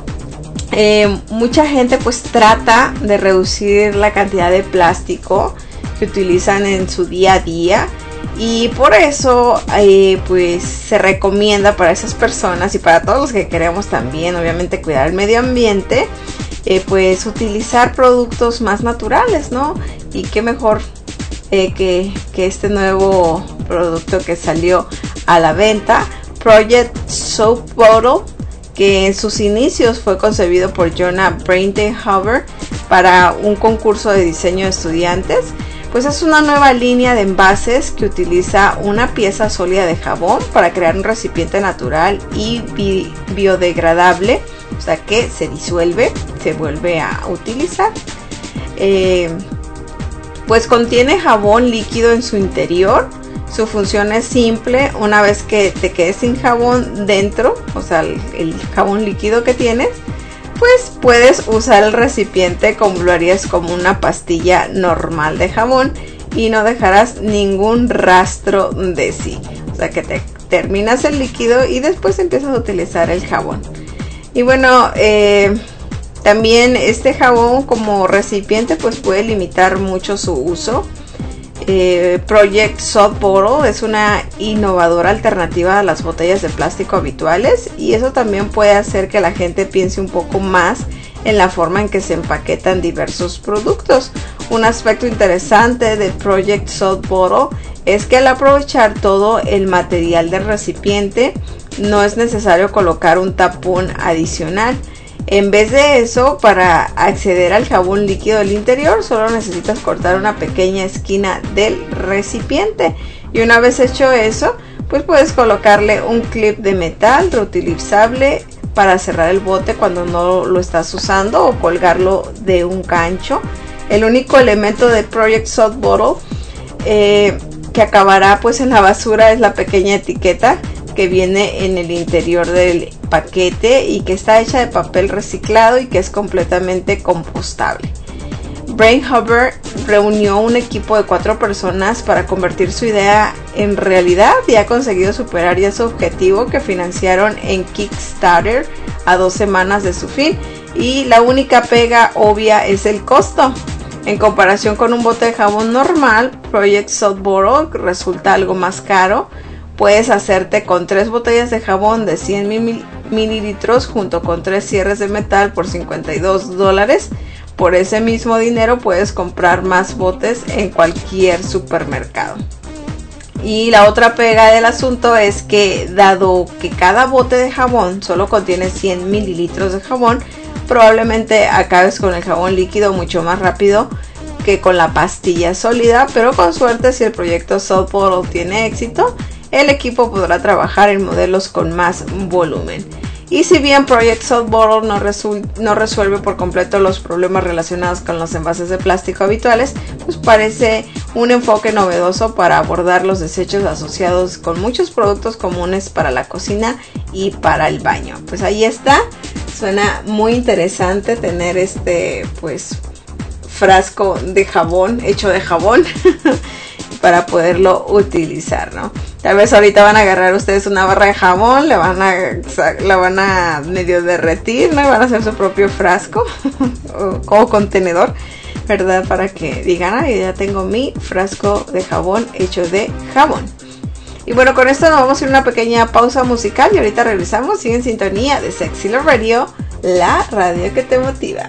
mucha gente pues trata de reducir la cantidad de plástico que utilizan en su día a día, y por eso pues se recomienda para esas personas y para todos los que queremos también obviamente cuidar el medio ambiente, pues utilizar productos más naturales, ¿no? Y qué mejor que este nuevo producto que salió a la venta, Project Soap Bottle, que en sus inicios fue concebido por Jonah Breintehover para un concurso de diseño de estudiantes. Pues es una nueva línea de envases que utiliza una pieza sólida de jabón para crear un recipiente natural y biodegradable, o sea que se disuelve, se vuelve a utilizar. Pues contiene jabón líquido en su interior. Su función es simple: una vez que te quedes sin jabón dentro, o sea el jabón líquido que tienes, pues puedes usar el recipiente como lo harías como una pastilla normal de jabón y no dejarás ningún rastro de sí. O sea que te terminas el líquido y después empiezas a utilizar el jabón. Y bueno, también este jabón como recipiente pues puede limitar mucho su uso. Project Soap Bottle es una innovadora alternativa a las botellas de plástico habituales, y eso también puede hacer que la gente piense un poco más en la forma en que se empaquetan diversos productos. Un aspecto interesante de Project Soap Bottle es que al aprovechar todo el material del recipiente no es necesario colocar un tapón adicional. En vez de eso, para acceder al jabón líquido del interior, solo necesitas cortar una pequeña esquina del recipiente. Y una vez hecho eso, pues puedes colocarle un clip de metal reutilizable para cerrar el bote cuando no lo estás usando, o colgarlo de un gancho. El único elemento de Project Soap Bottle que acabará pues en la basura es la pequeña etiqueta que viene en el interior del paquete y que está hecha de papel reciclado y que es completamente compostable. Breintehover reunió un equipo de 4 personas para convertir su idea en realidad y ha conseguido superar ya su objetivo, que financiaron en Kickstarter a 2 semanas de su fin, y la única pega obvia es el costo. En comparación con un bote de jabón normal, Project Soap Bottle resulta algo más caro. Puedes hacerte con 3 botellas de jabón de 100 mililitros junto con 3 cierres de metal por $52. Por ese mismo dinero puedes comprar más botes en cualquier supermercado. Y la otra pega del asunto es que, dado que cada bote de jabón solo contiene 100 mililitros de jabón, probablemente acabes con el jabón líquido mucho más rápido que con la pastilla sólida, pero con suerte, si el proyecto Soap Bottle tiene éxito, el equipo podrá trabajar en modelos con más volumen. Y si bien Project Soap Bottle no resuelve por completo los problemas relacionados con los envases de plástico habituales, pues parece un enfoque novedoso para abordar los desechos asociados con muchos productos comunes para la cocina y para el baño. Pues ahí está, suena muy interesante tener este pues frasco de jabón, hecho de jabón para poderlo utilizar, ¿no? Tal vez ahorita van a agarrar ustedes una barra de jabón, la van a medio derretir, ¿no? Y van a hacer su propio frasco o contenedor, ¿verdad? Para que digan, ay, ya tengo mi frasco de jabón hecho de jabón. Y bueno, con esto nos vamos a ir a una pequeña pausa musical y ahorita regresamos. Sigue en sintonía de Sexy Love Radio, la radio que te motiva.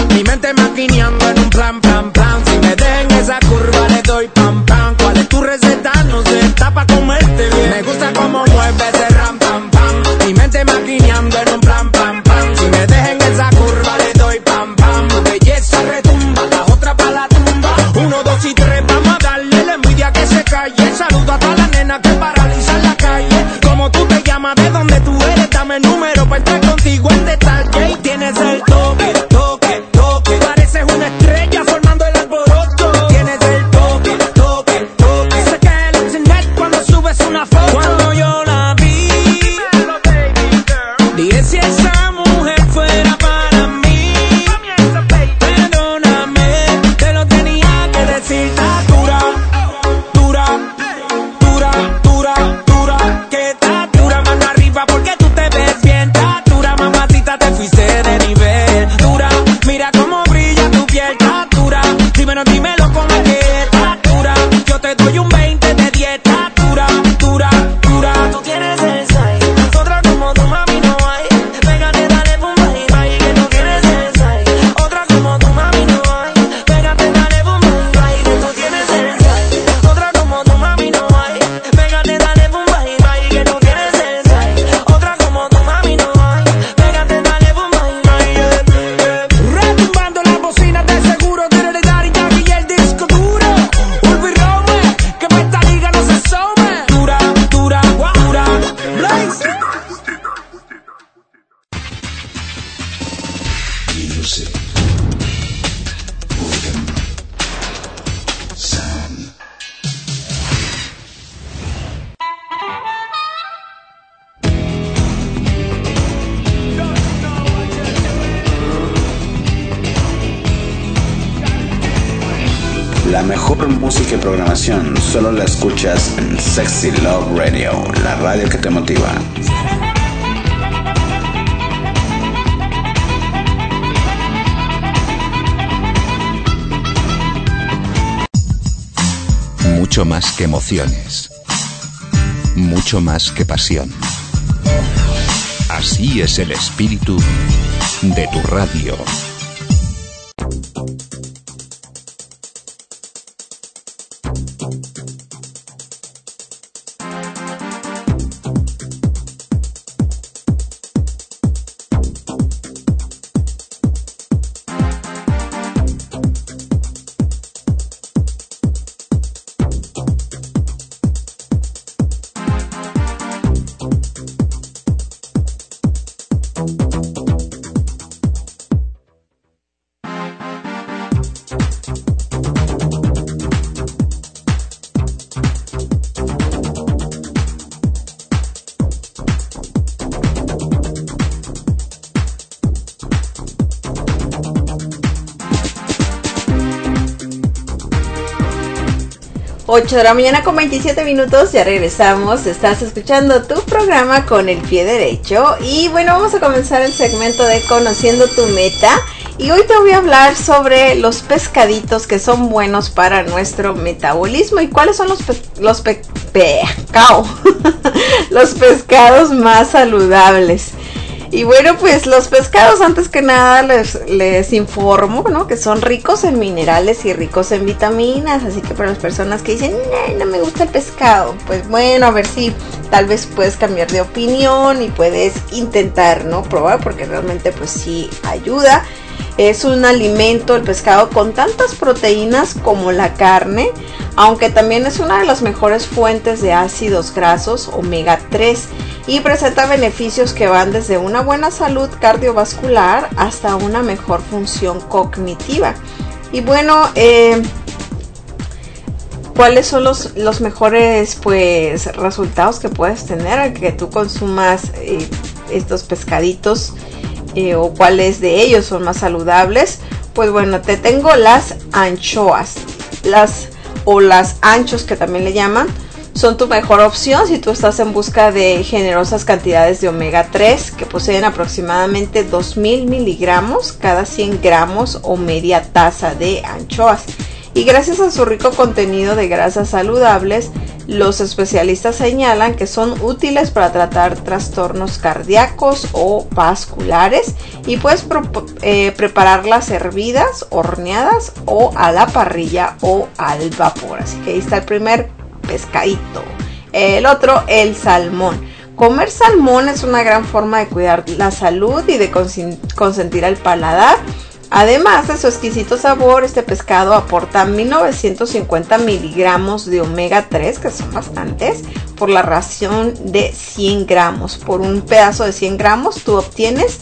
Mi mente maquineando en un plan, plan, plan. Si me dejen esa curva le doy pam, pam. ¿Cuál es tu receta? No sé, está pa' comerte bien. Me gusta como mueve ese ram, pam, pam. Mi mente maquineando en un plan, pam, pam. Si me dejen esa curva le doy pam, pam. Tu belleza retumba, la otra pa' la tumba. 1, 2 y 3, vamos a darle la envidia que se calle. Saludo a todas las nenas que paralizan la calle. Como tú te llamas, de dónde tú eres, dame el número pa' entrar contigo en detalle. Y tienes el toque, toque, toque. Pareces una estrella formando el alboroto. Tienes el toque, toque, toque. Se cae el internet cuando subes una foto. Cuando yo la vi, dije si esa mujer fuera para mí. Perdóname, te lo tenía que decir. Está dura, dura, dura, dura, dura. Que está dura, mano arriba porque tú te ves bien. Está dura, mamacita, te fuiste de nivel. Dura, mira cómo brilla tu piel. Está dura, dímelo con el que está dura. Yo te doy un 20 de 10. Está dura, dura, dura. Tú tienes el size, otra como tu mami no hay. Pégate, dale boom, bye, bye, que tú tienes el size. Otra como tu mami no hay. Pégate, dale boom, bye, bye, que tú tienes el size. Otra como tu mami no hay. Pégate, dale boom, bye, bye, que tú tienes el size. Otra como tu mami no hay. Pégate, dale boom, bye, bye, retumbando las bocinas de seguro. Tiene Daddy Yankee y el disco duro. Ulvi Rome, que pa' esta liga no se some. Dura, dura, dura, Blaze. Music. Rhythm. Sound. La mejor música y programación solo la escuchas en Sexy Love Radio, la radio que te motiva. Mucho más que emociones. Mucho más que pasión. Así es el espíritu de tu radio. Ocho de la mañana con 27 minutos, ya regresamos. Estás escuchando tu programa Con el Pie Derecho. Y bueno, vamos a comenzar el segmento de Conociendo tu Meta. Y hoy te voy a hablar sobre los pescaditos que son buenos para nuestro metabolismo. ¿Y cuáles son los pescados más saludables? Y bueno, pues los pescados, antes que nada les informo, ¿no?, que son ricos en minerales y ricos en vitaminas. Así que para las personas que dicen, no me gusta el pescado, pues bueno, a ver si tal vez puedes cambiar de opinión y puedes intentar, ¿no?, probar, porque realmente pues sí ayuda. Es un alimento, el pescado, con tantas proteínas como la carne, aunque también es una de las mejores fuentes de ácidos grasos omega 3 y presenta beneficios que van desde una buena salud cardiovascular hasta una mejor función cognitiva. Y bueno, ¿cuáles son los mejores pues resultados que puedes tener al que tú consumas estos pescaditos? O cuáles de ellos son más saludables? Pues bueno, te tengo las anchoas, las anchos, que también le llaman. Son tu mejor opción si tú estás en busca de generosas cantidades de omega 3, que poseen aproximadamente 2000 miligramos cada 100 gramos o media taza de anchoas. Y gracias a su rico contenido de grasas saludables, Los especialistas señalan que son útiles para tratar trastornos cardíacos o vasculares y puedes prepararlas hervidas, horneadas o a la parrilla o al vapor. Así que ahí está el primer pescadito. El otro, el salmón. Comer salmón es una gran forma de cuidar la salud y de consentir al paladar. Además de su exquisito sabor, este pescado aporta 1950 miligramos de omega 3, que son bastantes, por la ración de 100 gramos. Por un pedazo de 100 gramos tú obtienes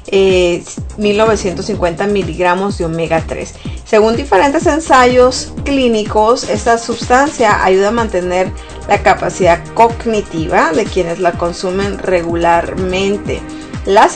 1950 miligramos de omega 3. Según diferentes ensayos clínicos, esta sustancia ayuda a mantener la capacidad cognitiva de quienes la consumen regularmente. Las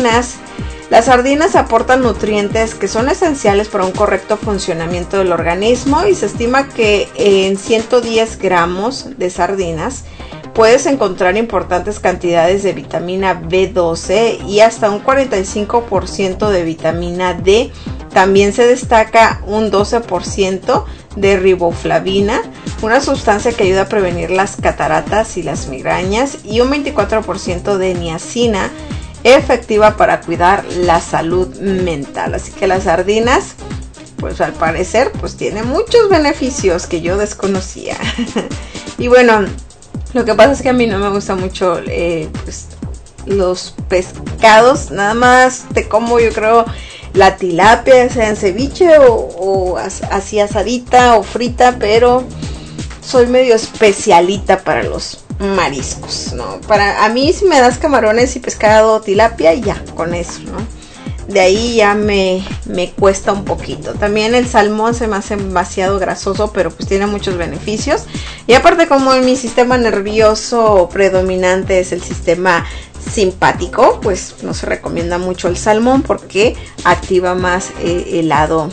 sardinas aportan nutrientes que son esenciales para un correcto funcionamiento del organismo y se estima que en 110 gramos de sardinas puedes encontrar importantes cantidades de vitamina B12 y hasta un 45% de vitamina D. También se destaca un 12% de riboflavina, una sustancia que ayuda a prevenir las cataratas y las migrañas, y un 24% de niacina, efectiva para cuidar la salud mental. Así que las sardinas, pues al parecer, pues tiene muchos beneficios que yo desconocía. Y bueno, lo que pasa es que a mí no me gusta mucho pues, los pescados. Nada más te como, yo creo, la tilapia, sea en ceviche o así asadita o frita, pero soy medio especialita para los mariscos, ¿no? Para a mí, si me das camarones y pescado, tilapia, ya, con eso, ¿no? De ahí ya me cuesta un poquito. También el salmón se me hace demasiado grasoso, pero pues tiene muchos beneficios. Y aparte, como mi sistema nervioso predominante es el sistema simpático, pues no se recomienda mucho el salmón porque activa más el lado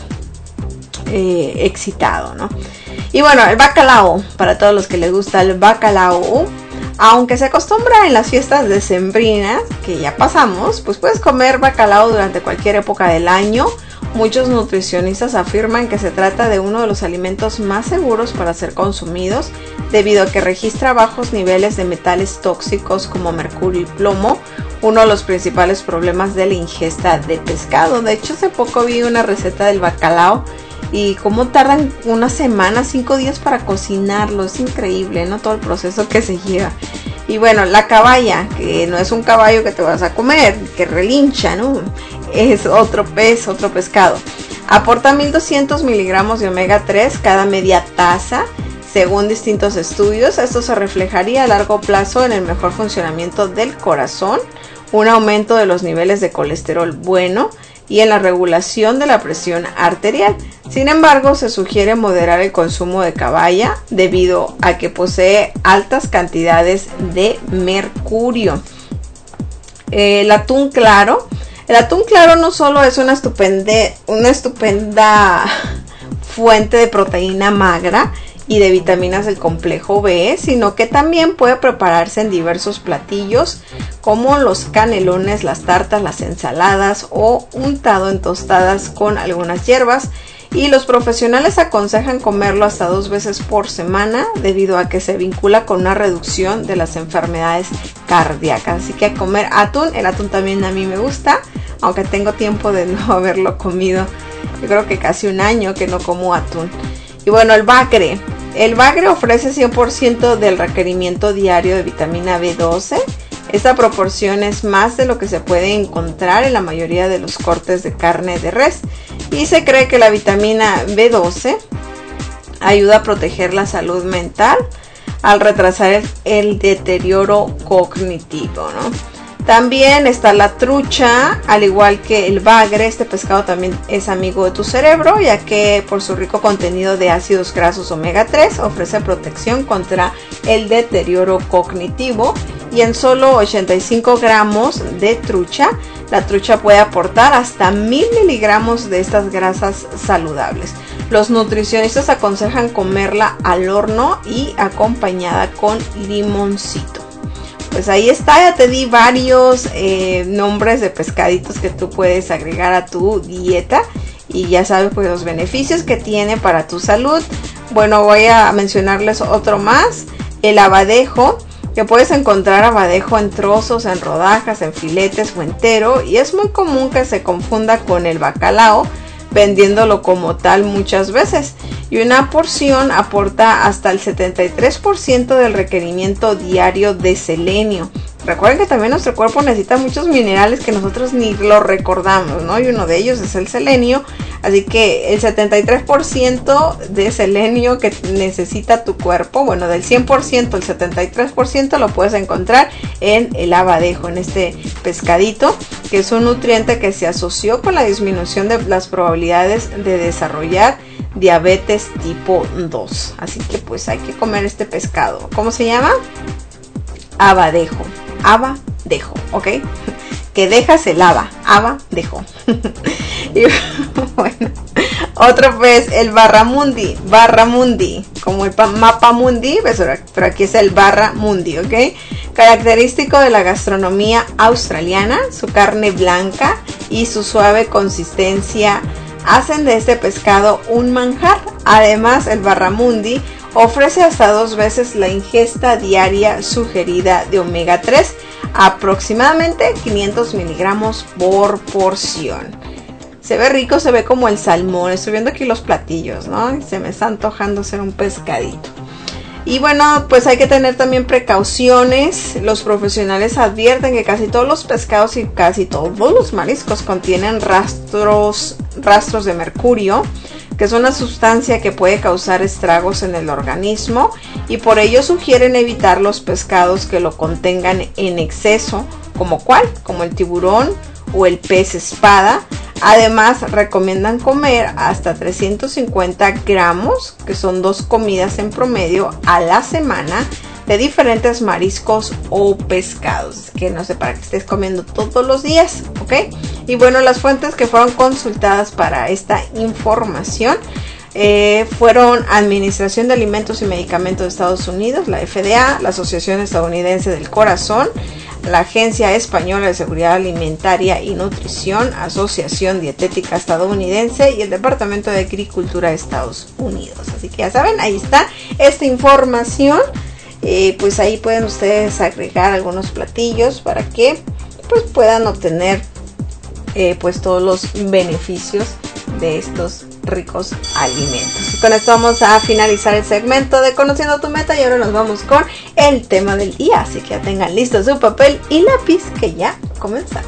excitado, ¿no? Y bueno, el bacalao, para todos los que les gusta el bacalao, aunque se acostumbra en las fiestas decembrinas, que ya pasamos, pues puedes comer bacalao durante cualquier época del año. Muchos nutricionistas afirman que se trata de uno de los alimentos más seguros para ser consumidos, debido a que registra bajos niveles de metales tóxicos como mercurio y plomo, uno de los principales problemas de la ingesta de pescado. De hecho, hace poco vi una receta del bacalao y cómo tardan una semana, 5 días para cocinarlo. Es increíble, ¿no? Todo el proceso que se lleva. Y bueno, la caballa, que no es un caballo que te vas a comer, que relincha, ¿no? Es otro pez, otro pescado. Aporta 1200 miligramos de omega 3 cada media taza. Según distintos estudios, esto se reflejaría a largo plazo en el mejor funcionamiento del corazón, un aumento de los niveles de colesterol bueno y en la regulación de la presión arterial. Sin embargo, se sugiere moderar el consumo de caballa debido a que posee altas cantidades de mercurio. El atún claro. El atún claro no solo es una estupenda fuente de proteína magra y de vitaminas del complejo B, sino que también puede prepararse en diversos platillos como los canelones, las tartas, las ensaladas o untado en tostadas con algunas hierbas. Y los profesionales aconsejan comerlo hasta 2 veces por semana debido a que se vincula con una reducción de las enfermedades cardíacas. Así que comer atún, el atún también a mí me gusta, aunque tengo tiempo de no haberlo comido. Yo creo que casi un año que no como atún. Y bueno, el bagre. El bagre ofrece 100% del requerimiento diario de vitamina B12. Esta proporción es más de lo que se puede encontrar en la mayoría de los cortes de carne de res. Y se cree que la vitamina B12 ayuda a proteger la salud mental al retrasar el deterioro cognitivo, ¿no? También está la trucha, al igual que el bagre. Este pescado también es amigo de tu cerebro, ya que por su rico contenido de ácidos grasos omega 3 ofrece protección contra el deterioro cognitivo. Y en solo 85 gramos de trucha, la trucha puede aportar hasta 1000 miligramos de estas grasas saludables. Los nutricionistas aconsejan comerla al horno y acompañada con limoncito. Pues ahí está, ya te di varios nombres de pescaditos que tú puedes agregar a tu dieta y ya sabes pues los beneficios que tiene para tu salud. Bueno, voy a mencionarles otro más. el abadejo, que puedes encontrar abadejo en trozos, en rodajas, en filetes o entero, y es muy común que se confunda con el bacalao, vendiéndolo como tal muchas veces. Y una porción aporta hasta el 73% del requerimiento diario de selenio. Recuerden que también nuestro cuerpo necesita muchos minerales que nosotros ni lo recordamos, ¿no? Y uno de ellos es el selenio. Así que el 73% de selenio que necesita tu cuerpo, bueno, del 100%, el 73% lo puedes encontrar en el abadejo, en este pescadito, que es un nutriente que se asoció con la disminución de las probabilidades de desarrollar diabetes tipo 2. Así que pues hay que comer este pescado. ¿Cómo se llama? Abadejo. Abadejo, ¿ok? Que dejas el abadejo. Y bueno, otro pez, el barramundi, como el mapamundi, pero aquí es el barramundi, ¿ok? Característico de la gastronomía australiana, su carne blanca y su suave consistencia hacen de este pescado un manjar. Además, el barramundi ofrece hasta 2 veces la ingesta diaria sugerida de omega 3, aproximadamente 500 miligramos por porción. Se ve rico, se ve como el salmón. Estoy viendo aquí los platillos, ¿no? Y se me está antojando hacer un pescadito. Y bueno, pues hay que tener también precauciones. Los profesionales advierten que casi todos los pescados y casi todos los mariscos contienen rastros de mercurio, que es una sustancia que puede causar estragos en el organismo, y por ello sugieren evitar los pescados que lo contengan en exceso, como el tiburón o el pez espada. Además, recomiendan comer hasta 350 gramos, que son 2 comidas en promedio a la semana, de diferentes mariscos o pescados. Que no sé, para que estés comiendo todos los días, ¿ok? Y bueno, las fuentes que fueron consultadas para esta información fueron Administración de Alimentos y Medicamentos de Estados Unidos, la FDA, la Asociación Estadounidense del Corazón, la Agencia Española de Seguridad Alimentaria y Nutrición, Asociación Dietética Estadounidense y el Departamento de Agricultura de Estados Unidos. Así que ya saben, ahí está esta información. Pues ahí pueden ustedes agregar algunos platillos para que pues puedan obtener pues todos los beneficios de estos ricos alimentos. Y con esto vamos a finalizar el segmento de Conociendo tu Meta, y ahora nos vamos con el tema del día. Así que ya tengan listo su papel y lápiz, que ya comenzamos.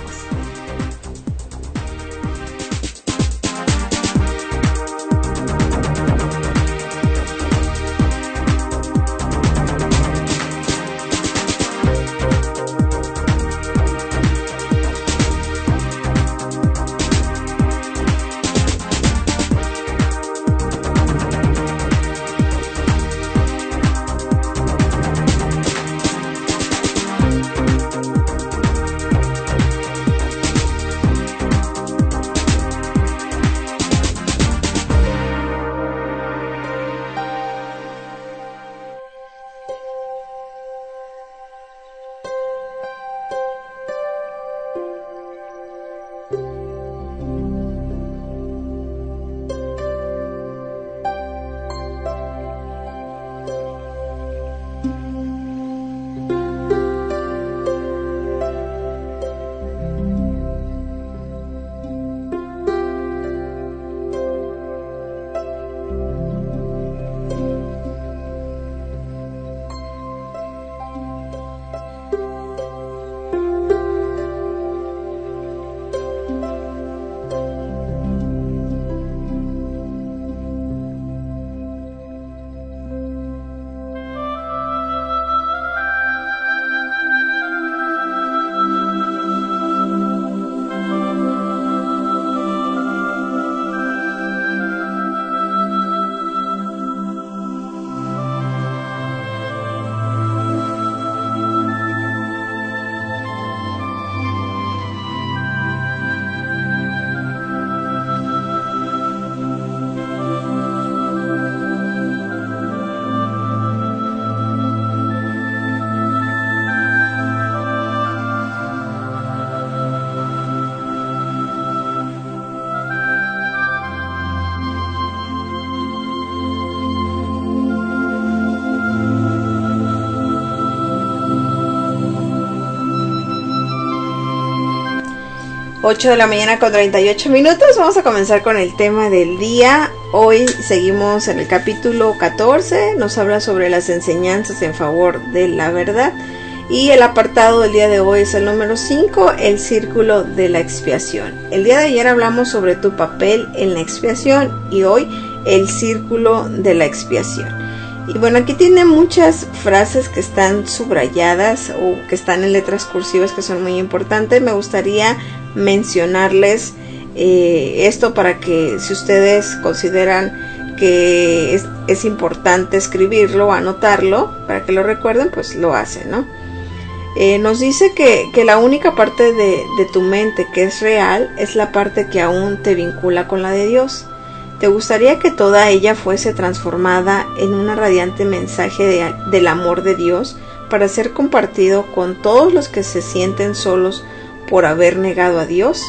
8 de la mañana con 38 minutos. Vamos a comenzar con el tema del día. Hoy seguimos en el capítulo 14. Nos habla sobre las enseñanzas en favor de la verdad. Y el apartado del día de hoy es el número 5, el círculo de la expiación. El día de ayer hablamos sobre tu papel en la expiación y hoy el círculo de la expiación. Y bueno, aquí tiene muchas frases que están subrayadas o que están en letras cursivas que son muy importantes. Me gustaría mencionarles esto para que si ustedes consideran que es importante escribirlo o anotarlo para que lo recuerden, pues lo hacen, ¿no? Nos dice que la única parte de tu mente que es real es la parte que aún te vincula con la de Dios. ¿Te gustaría que toda ella fuese transformada en un radiante mensaje del amor de Dios para ser compartido con todos los que se sienten solos por haber negado a Dios?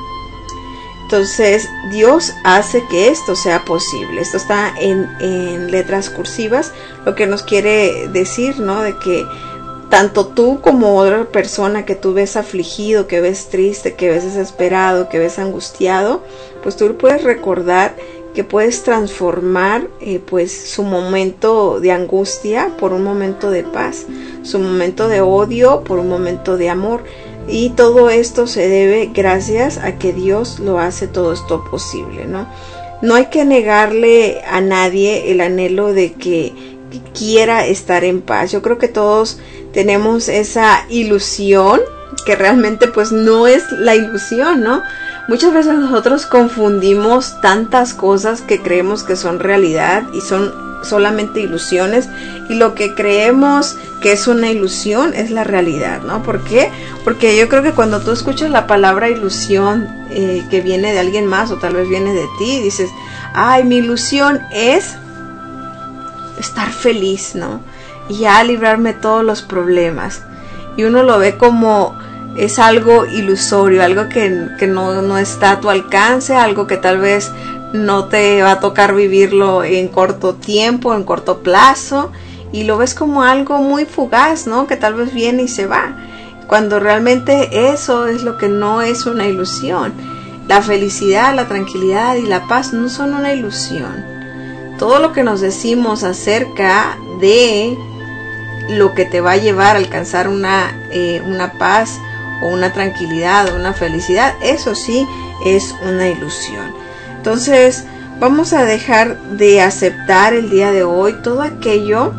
Entonces, Dios hace que esto sea posible. Esto está en letras cursivas, lo que nos quiere decir, ¿no? De que tanto tú como otra persona que tú ves afligido, que ves triste, que ves desesperado, que ves angustiado, pues tú puedes recordar que puedes transformar pues su momento de angustia por un momento de paz, su momento de odio por un momento de amor, y todo esto se debe gracias a que Dios lo hace todo esto posible, ¿no? No hay que negarle a nadie el anhelo de que quiera estar en paz. Yo creo que todos tenemos esa ilusión que realmente pues no es la ilusión, ¿no? Muchas veces nosotros confundimos tantas cosas que creemos que son realidad y son solamente ilusiones, y lo que creemos que es una ilusión es la realidad, ¿no? ¿Por qué? Porque yo creo que cuando tú escuchas la palabra ilusión que viene de alguien más o tal vez viene de ti, dices, ay, mi ilusión es estar feliz, ¿no? Y ya librarme de todos los problemas. Y uno lo ve como es algo ilusorio, algo que no está a tu alcance, algo que tal vez no te va a tocar vivirlo en corto tiempo, en corto plazo, y lo ves como algo muy fugaz, ¿no? Que tal vez viene y se va, cuando realmente eso es lo que no es una ilusión. La felicidad, la tranquilidad y la paz no son una ilusión. Todo lo que nos decimos acerca de lo que te va a llevar a alcanzar una paz o una tranquilidad o una felicidad, eso sí es una ilusión. Entonces vamos a dejar de aceptar el día de hoy todo aquello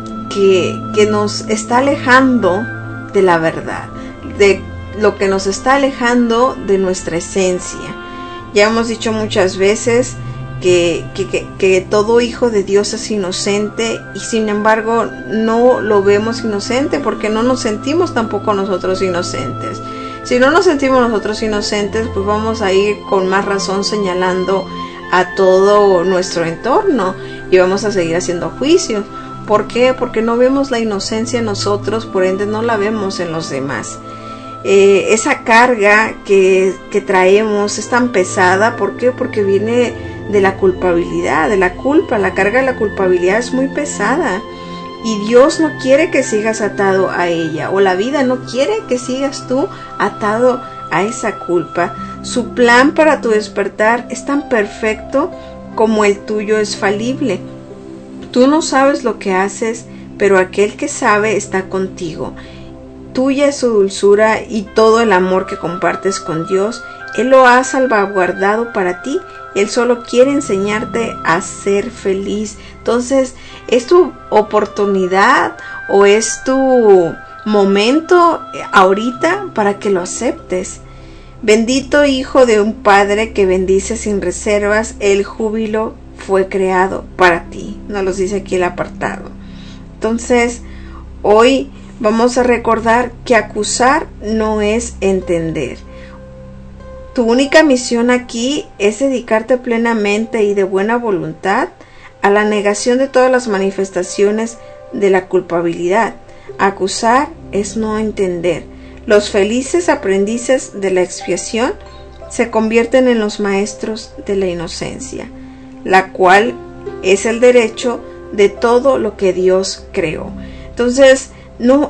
que nos está alejando de la verdad, de lo que nos está alejando de nuestra esencia. Ya hemos dicho muchas veces que todo hijo de Dios es inocente, y sin embargo no lo vemos inocente porque no nos sentimos tampoco nosotros inocentes. Si no nos sentimos nosotros inocentes, pues vamos a ir con más razón señalando a todo nuestro entorno y vamos a seguir haciendo juicios. ¿Por qué? Porque no vemos la inocencia en nosotros, por ende no la vemos en los demás. Esa carga que traemos es tan pesada. ¿Por qué? Porque viene de la culpabilidad, de la culpa. La carga de la culpabilidad es muy pesada y Dios no quiere que sigas atado a ella, o la vida no quiere que sigas tú atado a esa culpa. Su plan para tu despertar es tan perfecto como el tuyo es falible. Tú no sabes lo que haces, pero aquel que sabe está contigo. Tuya es su dulzura y todo el amor que compartes con Dios. Él lo ha salvaguardado para ti. Él solo quiere enseñarte a ser feliz. Entonces, es tu oportunidad o es tu momento ahorita para que lo aceptes. Bendito hijo de un padre que bendice sin reservas, el júbilo fue creado para ti. Nos lo dice aquí el apartado. Entonces, hoy vamos a recordar que acusar no es entender. Tu única misión aquí es dedicarte plenamente y de buena voluntad a la negación de todas las manifestaciones de la culpabilidad. Acusar es no entender. Los felices aprendices de la expiación se convierten en los maestros de la inocencia, la cual es el derecho de todo lo que Dios creó. Entonces, no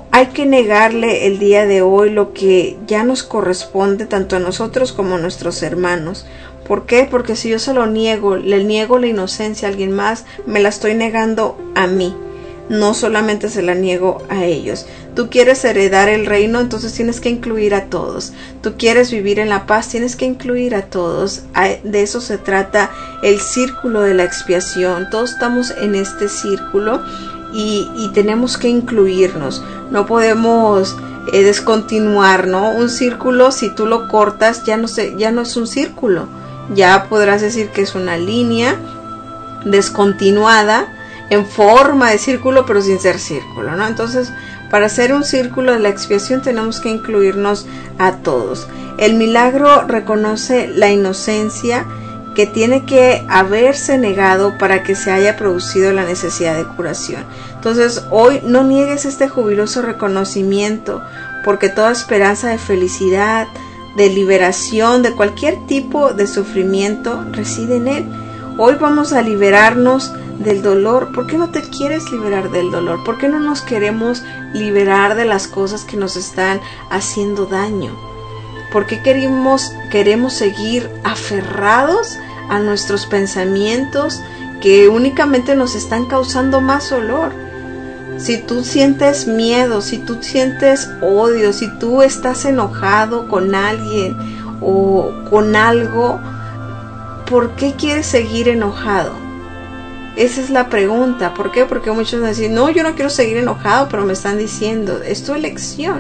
hay que negarle el día de hoy lo que ya nos corresponde tanto a nosotros como a nuestros hermanos. ¿Por qué? Porque si yo se lo niego, le niego la inocencia a alguien más, me la estoy negando a mí. No solamente se la niego a ellos. Tú quieres heredar el reino, entonces tienes que incluir a todos. Tú quieres vivir en la paz, tienes que incluir a todos. De eso se trata el círculo de la expiación. Todos estamos en este círculo y tenemos que incluirnos. No podemos descontinuar, ¿no? Un círculo, si tú lo cortas, ya no es un círculo. Ya podrás decir que es una línea descontinuada en forma de círculo, pero sin ser círculo, ¿no? Entonces, para hacer un círculo de la expiación tenemos que incluirnos a todos. El milagro reconoce la inocencia que tiene que haberse negado para que se haya producido la necesidad de curación. Entonces, hoy no niegues este jubiloso reconocimiento, porque toda esperanza de felicidad, de liberación, de cualquier tipo de sufrimiento reside en él. Hoy vamos a liberarnos del dolor. ¿Por qué no te quieres liberar del dolor? ¿Por qué no nos queremos liberar de las cosas que nos están haciendo daño? ¿Por qué queremos seguir aferrados a nuestros pensamientos que únicamente nos están causando más dolor? Si tú sientes miedo, si tú sientes odio, si tú estás enojado con alguien o con algo, ¿por qué quieres seguir enojado? Esa es la pregunta. ¿Por qué? Porque muchos dicen, no, yo no quiero seguir enojado, pero me están diciendo, es tu elección.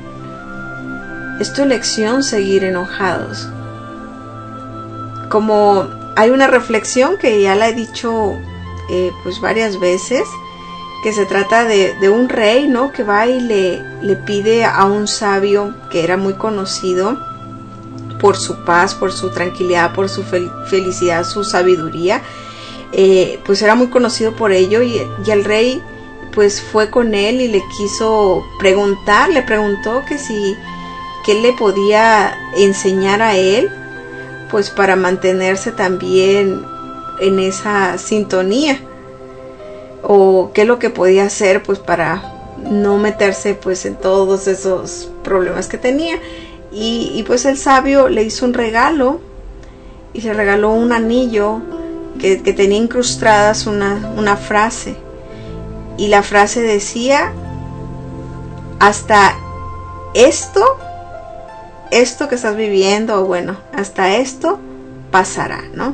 Es tu elección seguir enojados. Como hay una reflexión que ya la he dicho pues varias veces, que se trata de un rey, ¿no? Que va y le pide a un sabio que era muy conocido por su paz, por su tranquilidad, por su felicidad, su sabiduría. Pues era muy conocido por ello y el rey pues fue con él y le quiso preguntar, le preguntó que él le podía enseñar a él, pues para mantenerse también en esa sintonía, o qué es lo que podía hacer pues para no meterse pues en todos esos problemas que tenía. Y pues el sabio le hizo un regalo y le regaló un anillo que tenía incrustadas una frase, y la frase decía: hasta esto que estás viviendo, o bueno, hasta esto pasará, ¿no?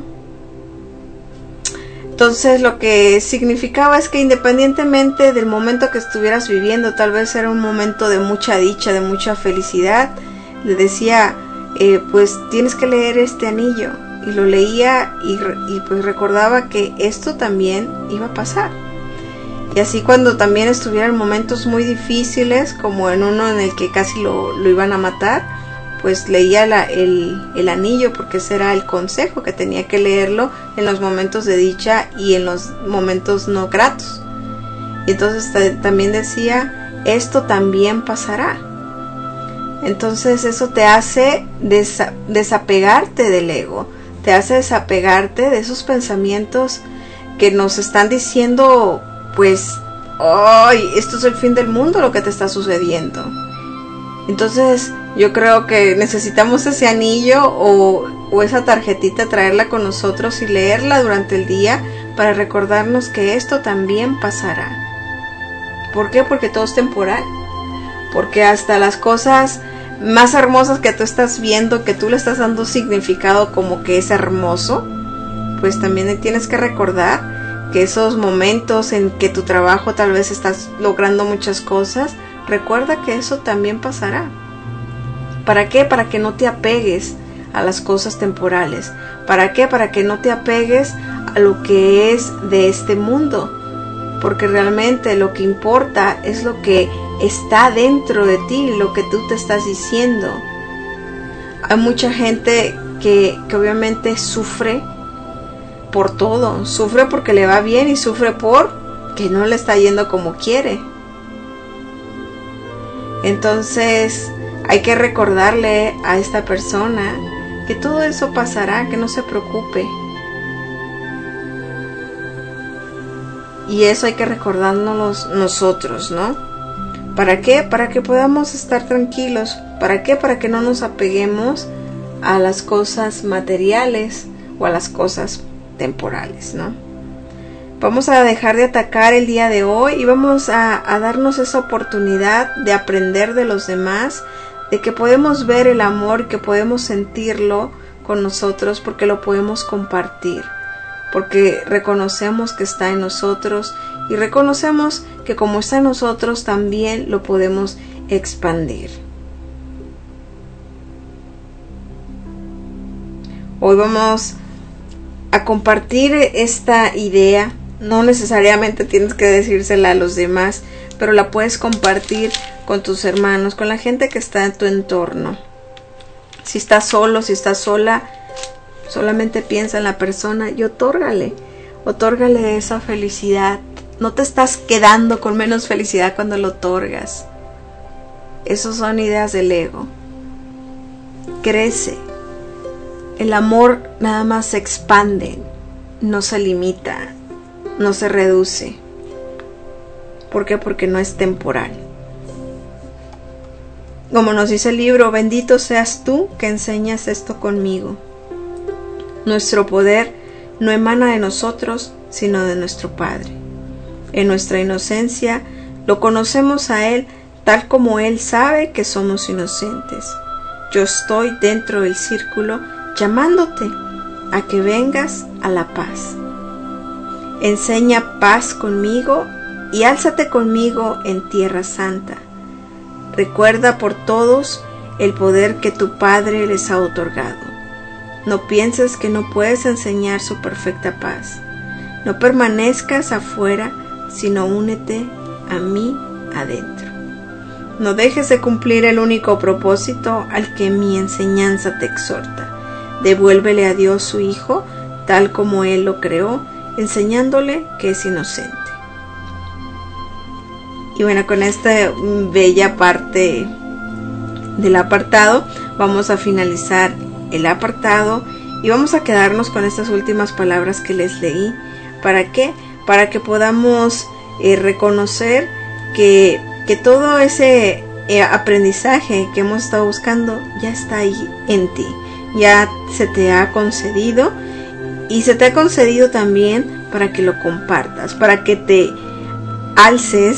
Entonces lo que significaba es que independientemente del momento que estuvieras viviendo, tal vez era un momento de mucha dicha, de mucha felicidad, le decía, pues tienes que leer este anillo. Y lo leía y pues recordaba que esto también iba a pasar. Y así cuando también estuviera en momentos muy difíciles, como en uno en el que casi lo iban a matar, pues leía el anillo, porque ese era el consejo, que tenía que leerlo en los momentos de dicha y en los momentos no gratos. Y entonces también decía, esto también pasará. Entonces eso te hace desapegarte del ego, te hace desapegarte de esos pensamientos que nos están diciendo, pues, ¡ay! Esto es el fin del mundo lo que te está sucediendo. Entonces yo creo que necesitamos ese anillo o esa tarjetita, traerla con nosotros y leerla durante el día para recordarnos que esto también pasará. ¿Por qué? Porque todo es temporal. Porque hasta las cosas más hermosas que tú estás viendo, que tú le estás dando significado como que es hermoso, pues también tienes que recordar que esos momentos en que tu trabajo tal vez estás logrando muchas cosas, recuerda que eso también pasará. ¿Para qué? Para que no te apegues a las cosas temporales. ¿Para qué? Para que no te apegues a lo que es de este mundo. Porque realmente lo que importa es lo que está dentro de ti, lo que tú te estás diciendo. Hay mucha gente que obviamente sufre por todo. Sufre porque le va bien y sufre porque no le está yendo como quiere. Entonces hay que recordarle a esta persona que todo eso pasará, que no se preocupe. Y eso hay que recordárnoslo nosotros, ¿no? ¿Para qué? Para que podamos estar tranquilos. ¿Para qué? Para que no nos apeguemos a las cosas materiales o a las cosas temporales, ¿no? Vamos a dejar de atacar el día de hoy y vamos a darnos esa oportunidad de aprender de los demás, de que podemos ver el amor, que podemos sentirlo con nosotros porque lo podemos compartir, porque reconocemos que está en nosotros y reconocemos que como está en nosotros también lo podemos expandir. Hoy vamos a compartir esta idea. No necesariamente tienes que decírsela a los demás, pero la puedes compartir con tus hermanos, con la gente que está en tu entorno. Si estás solo, si estás sola, solamente piensa en la persona y otórgale esa felicidad. No te estás quedando con menos felicidad cuando lo otorgas. Esas son ideas del ego. Crece. El amor nada más se expande, no se limita, no se reduce. ¿Por qué? Porque no es temporal. Como nos dice el libro, bendito seas tú que enseñas esto conmigo. Nuestro poder no emana de nosotros, sino de nuestro Padre. En nuestra inocencia lo conocemos a Él tal como Él sabe que somos inocentes. Yo estoy dentro del círculo llamándote a que vengas a la paz. Enseña paz conmigo y álzate conmigo en tierra santa. Recuerda por todos el poder que tu Padre les ha otorgado. No pienses que no puedes enseñar su perfecta paz. No permanezcas afuera, sino únete a mí adentro. No dejes de cumplir el único propósito al que mi enseñanza te exhorta. Devuélvele a Dios su Hijo, tal como Él lo creó, enseñándole que es inocente. Y bueno, con esta bella parte del apartado, vamos a finalizar el apartado y vamos a quedarnos con estas últimas palabras que les leí. ¿Para qué? Para que podamos reconocer que todo ese aprendizaje que hemos estado buscando ya está ahí en ti. Ya se te ha concedido y se te ha concedido también para que lo compartas, para que te alces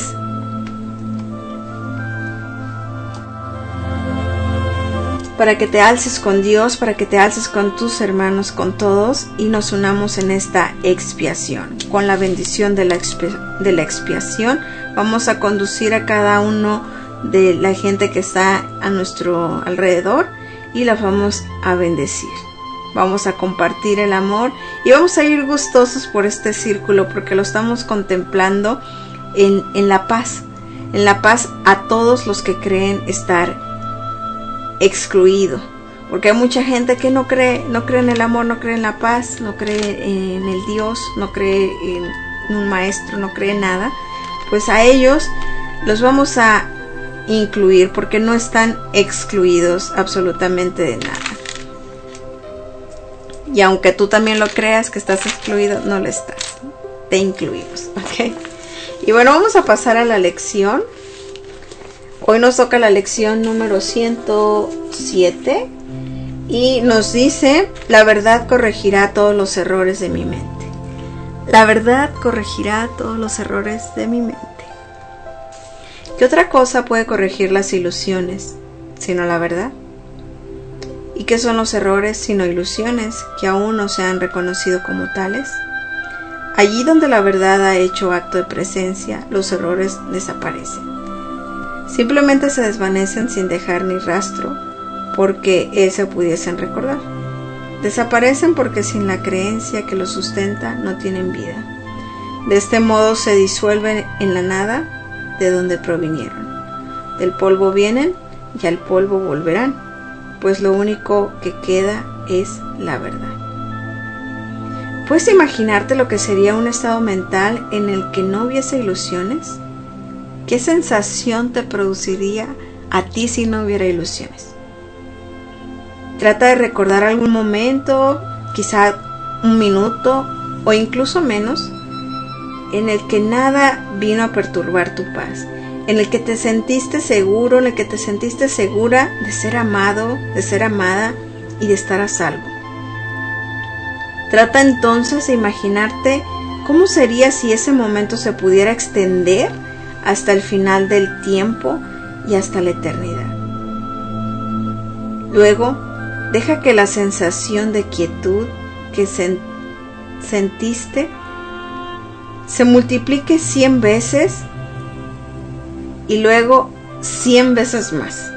con Dios, para que te alces con tus hermanos, con todos, y nos unamos en esta expiación. Con la bendición de la expiación vamos a conducir a cada uno de la gente que está a nuestro alrededor y la vamos a bendecir. Vamos a compartir el amor y vamos a ir gustosos por este círculo porque lo estamos contemplando en la paz a todos los que creen estar excluido, porque hay mucha gente que no cree en el amor, no cree en la paz, no cree en el Dios, no cree en un maestro, no cree en nada. Pues a ellos los vamos a incluir porque no están excluidos absolutamente de nada. Y aunque tú también lo creas que estás excluido, no lo estás, te incluimos, ¿ok? Y bueno, vamos a pasar a la lección. Hoy nos toca la lección número 107 y nos dice: la verdad corregirá todos los errores de mi mente. La verdad corregirá todos los errores de mi mente. ¿Qué otra cosa puede corregir las ilusiones sino la verdad? ¿Y qué son los errores sino ilusiones que aún no se han reconocido como tales? Allí donde la verdad ha hecho acto de presencia, los errores desaparecen. Simplemente se desvanecen sin dejar ni rastro, porque se pudiesen recordar. Desaparecen porque sin la creencia que los sustenta no tienen vida. De este modo se disuelven en la nada de donde provinieron. Del polvo vienen y al polvo volverán, pues lo único que queda es la verdad. ¿Puedes imaginarte lo que sería un estado mental en el que no hubiese ilusiones? ¿Qué sensación te produciría a ti si no hubiera ilusiones? Trata de recordar algún momento, quizá un minuto o incluso menos, en el que nada vino a perturbar tu paz, en el que te sentiste seguro, en el que te sentiste segura de ser amado, de ser amada y de estar a salvo. Trata entonces de imaginarte cómo sería si ese momento se pudiera extender hasta el final del tiempo y hasta la eternidad. Luego, deja que la sensación de quietud que sentiste se multiplique 100 veces y luego 100 veces más.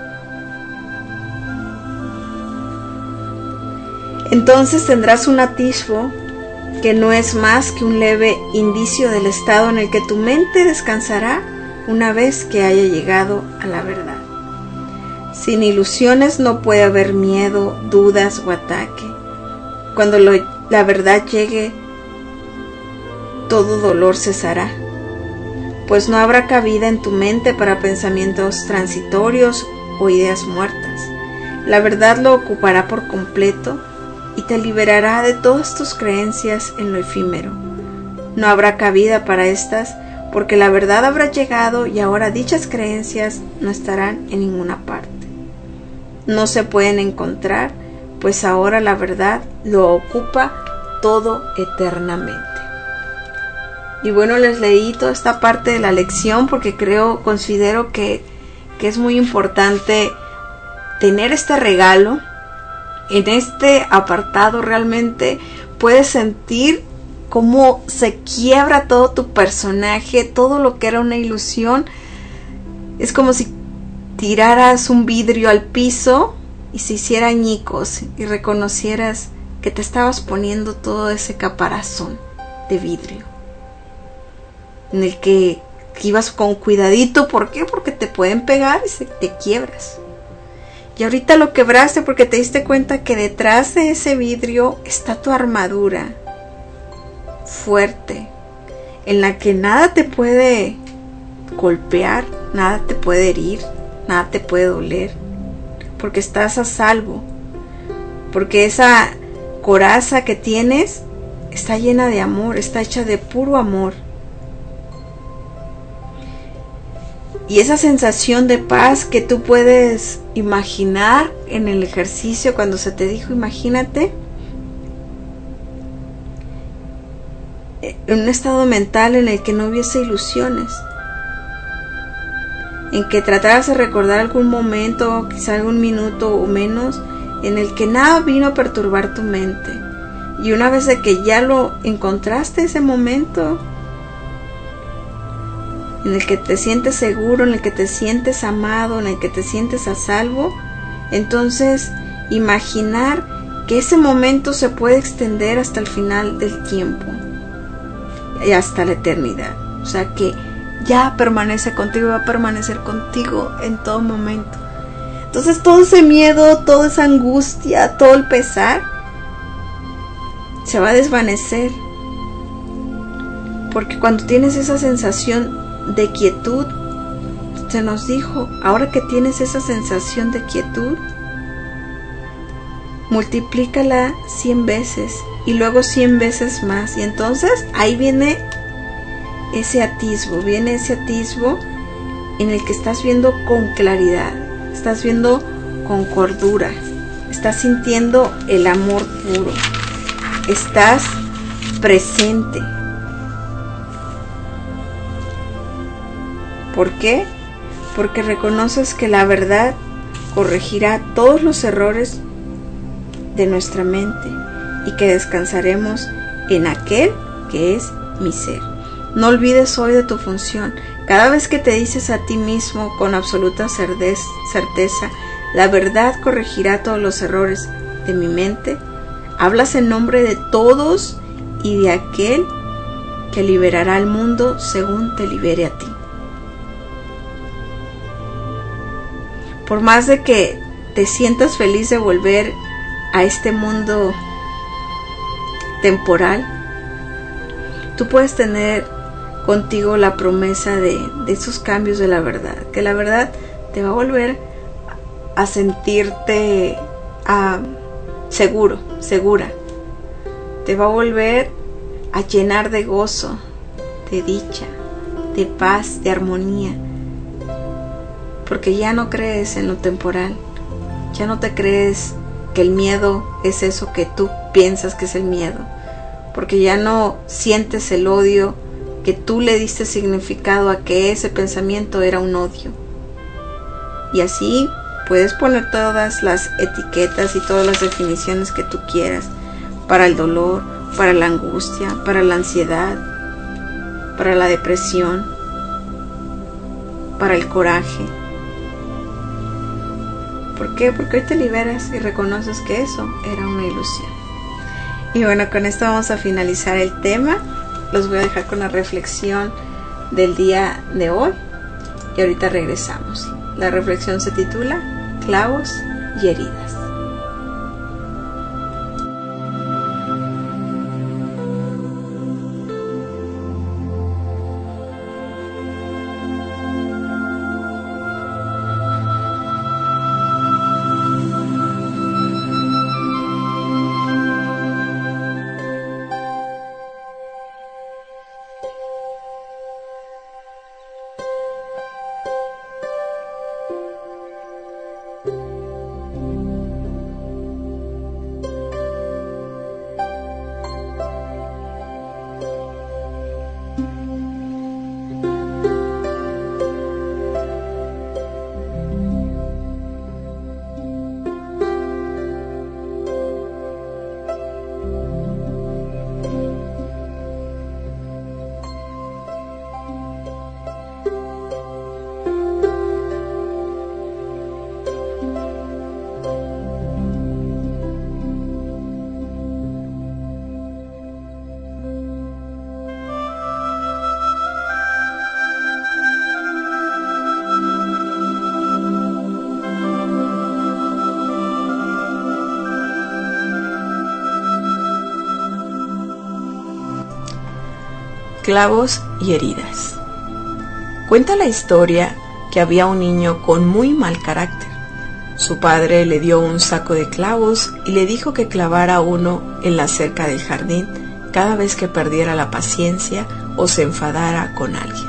Entonces tendrás un atisbo que no es más que un leve indicio del estado en el que tu mente descansará una vez que haya llegado a la verdad. Sin ilusiones no puede haber miedo, dudas o ataque. Cuando la verdad llegue, todo dolor cesará, pues no habrá cabida en tu mente para pensamientos transitorios o ideas muertas. La verdad lo ocupará por completo y te liberará de todas tus creencias en lo efímero. No habrá cabida para estas, porque la verdad habrá llegado y ahora dichas creencias no estarán en ninguna parte. No se pueden encontrar, pues ahora la verdad lo ocupa todo eternamente. Y bueno, les leí toda esta parte de la lección porque considero que es muy importante tener este regalo. En este apartado realmente puedes sentir cómo se quiebra todo tu personaje, todo lo que era una ilusión. Es como si tiraras un vidrio al piso y se hiciera añicos y reconocieras que te estabas poniendo todo ese caparazón de vidrio en el que ibas con cuidadito. ¿Por qué? Porque te pueden pegar y te quiebras. Y ahorita lo quebraste porque te diste cuenta que detrás de ese vidrio está tu armadura fuerte, en la que nada te puede golpear, nada te puede herir, nada te puede doler, porque estás a salvo, porque esa coraza que tienes está llena de amor, está hecha de puro amor. Y esa sensación de paz que tú puedes imaginar en el ejercicio cuando se te dijo, imagínate en un estado mental en el que no hubiese ilusiones, en que trataras de recordar algún momento, quizá algún minuto o menos, en el que nada vino a perturbar tu mente. Y una vez de que ya lo encontraste, ese momento en el que te sientes seguro, en el que te sientes amado, en el que te sientes a salvo, entonces imaginar que ese momento se puede extender hasta el final del tiempo y hasta la eternidad. O sea que ya permanece contigo, va a permanecer contigo en todo momento. Entonces todo ese miedo, toda esa angustia, todo el pesar se va a desvanecer, porque cuando tienes esa sensación de quietud, se nos dijo, ahora que tienes esa sensación de quietud, multiplícala 100 veces y luego 100 veces más, y entonces ahí viene ese atisbo en el que estás viendo con claridad, estás viendo con cordura, estás sintiendo el amor puro, estás presente. ¿Por qué? Porque reconoces que la verdad corregirá todos los errores de nuestra mente y que descansaremos en aquel que es mi ser. No olvides hoy de tu función. Cada vez que te dices a ti mismo con absoluta certeza, la verdad corregirá todos los errores de mi mente, hablas en nombre de todos y de aquel que liberará al mundo según te libere a ti. Por más de que te sientas feliz de volver a este mundo temporal, tú puedes tener contigo la promesa de esos cambios de la verdad, que la verdad te va a volver a sentirte seguro, segura, te va a volver a llenar de gozo, de dicha, de paz, de armonía, porque ya no crees en lo temporal, ya no te crees que el miedo es eso que tú piensas que es el miedo, porque ya no sientes el odio que tú le diste significado a que ese pensamiento era un odio. Y así puedes poner todas las etiquetas y todas las definiciones que tú quieras para el dolor, para la angustia, para la ansiedad, para la depresión, para el coraje. ¿Por qué? Porque hoy te liberas y reconoces que eso era una ilusión. Y bueno, con esto vamos a finalizar el tema. Los voy a dejar con la reflexión del día de hoy y ahorita regresamos. La reflexión se titula Clavos y heridas. Clavos y heridas. Cuenta la historia que había un niño con muy mal carácter. Su padre le dio un saco de clavos y le dijo que clavara uno en la cerca del jardín cada vez que perdiera la paciencia o se enfadara con alguien.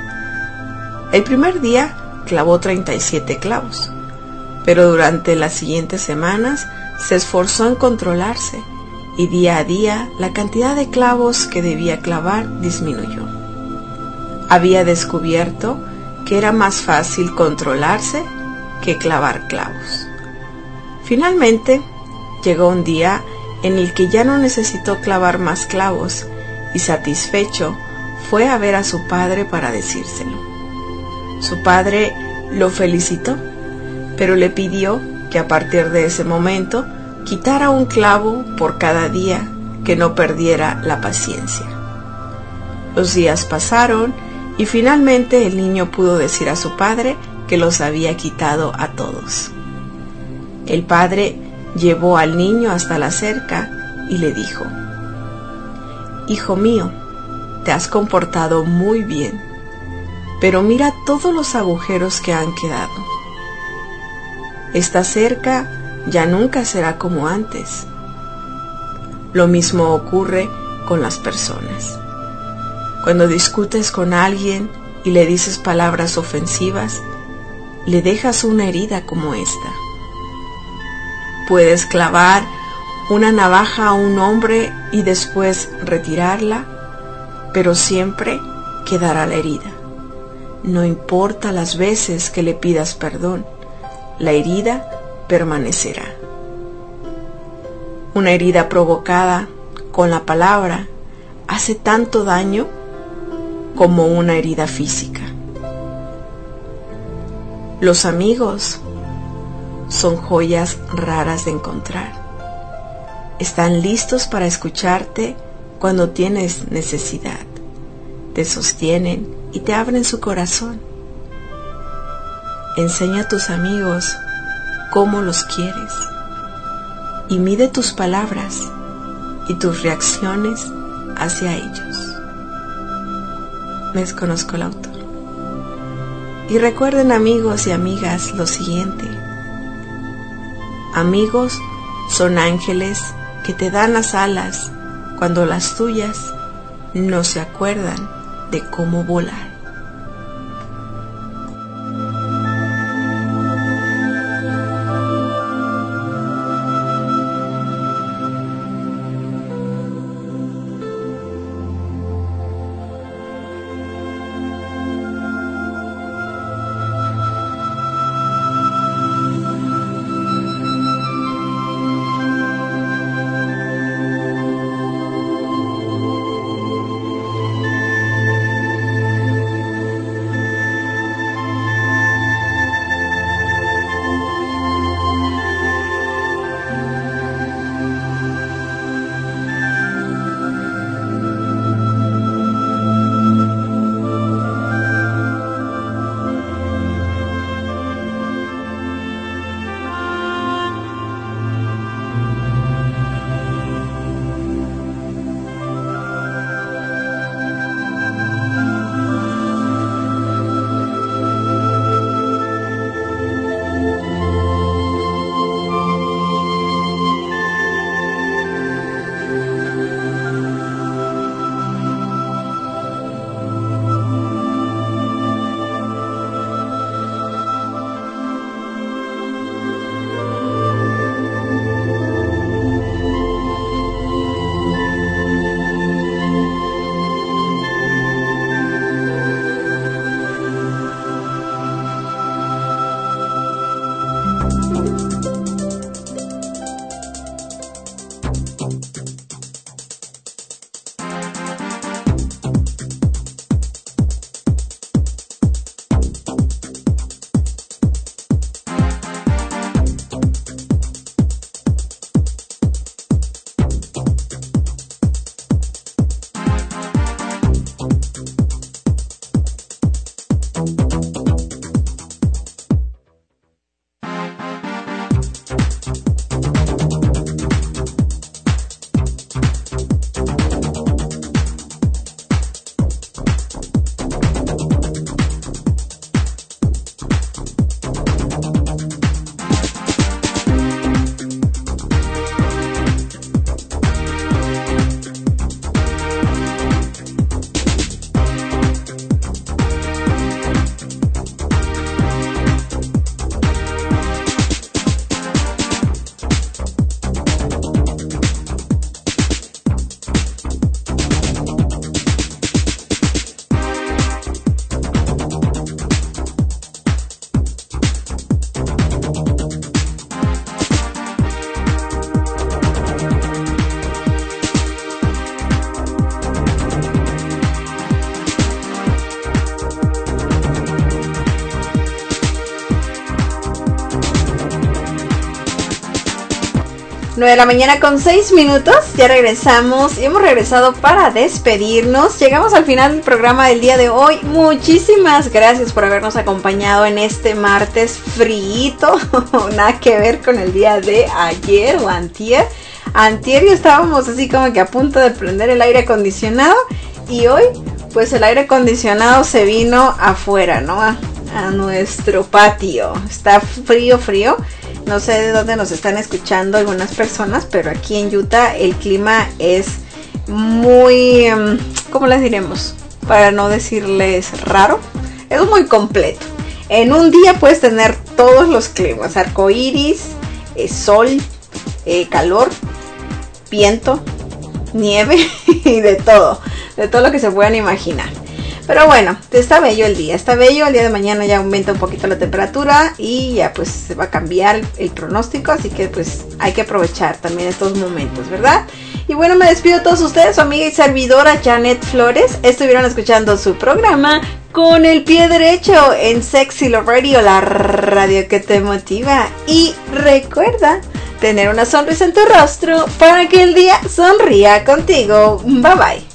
El primer día clavó 37 clavos, pero durante las siguientes semanas se esforzó en controlarse y día a día la cantidad de clavos que debía clavar disminuyó. Había descubierto que era más fácil controlarse que clavar clavos. Finalmente, llegó un día en el que ya no necesitó clavar más clavos y satisfecho fue a ver a su padre para decírselo. Su padre lo felicitó, pero le pidió que a partir de ese momento quitara un clavo por cada día que no perdiera la paciencia. Los días pasaron y finalmente el niño pudo decir a su padre que los había quitado a todos. El padre llevó al niño hasta la cerca y le dijo: «Hijo mío, te has comportado muy bien, pero mira todos los agujeros que han quedado. Esta cerca ya nunca será como antes». Lo mismo ocurre con las personas. Cuando discutes con alguien y le dices palabras ofensivas, le dejas una herida como esta. Puedes clavar una navaja a un hombre y después retirarla, pero siempre quedará la herida. No importa las veces que le pidas perdón, la herida permanecerá. Una herida provocada con la palabra hace tanto daño como una herida física. Los amigos son joyas raras de encontrar. Están listos para escucharte cuando tienes necesidad. Te sostienen y te abren su corazón. Enseña a tus amigos cómo los quieres y mide tus palabras y tus reacciones hacia ellos. Desconozco el autor. Y recuerden, amigos y amigas, lo siguiente: amigos son ángeles que te dan las alas cuando las tuyas no se acuerdan de cómo volar. 9 de la mañana con 6 minutos, ya regresamos y hemos regresado para despedirnos. Llegamos al final del programa del día de hoy. Muchísimas gracias por habernos acompañado en este martes fríito, nada que ver con el día de ayer o antier. Antier ya estábamos así como que a punto de prender el aire acondicionado y hoy pues el aire acondicionado se vino afuera, ¿no? A nuestro patio. Está frío. No sé de dónde nos están escuchando algunas personas, pero aquí en Utah el clima es muy, ¿cómo les diremos? Para no decirles raro, es muy completo. En un día puedes tener todos los climas, arcoíris, sol, calor, viento, nieve y de todo lo que se puedan imaginar. Pero bueno, está bello el día de mañana ya aumenta un poquito la temperatura y ya pues se va a cambiar el pronóstico, así que pues hay que aprovechar también estos momentos, ¿verdad? Y bueno, me despido de todos ustedes, su amiga y servidora Janet Flores. Estuvieron escuchando su programa Con el Pie Derecho en Sexy Love Radio, la radio que te motiva. Y recuerda tener una sonrisa en tu rostro para que el día sonría contigo. Bye bye.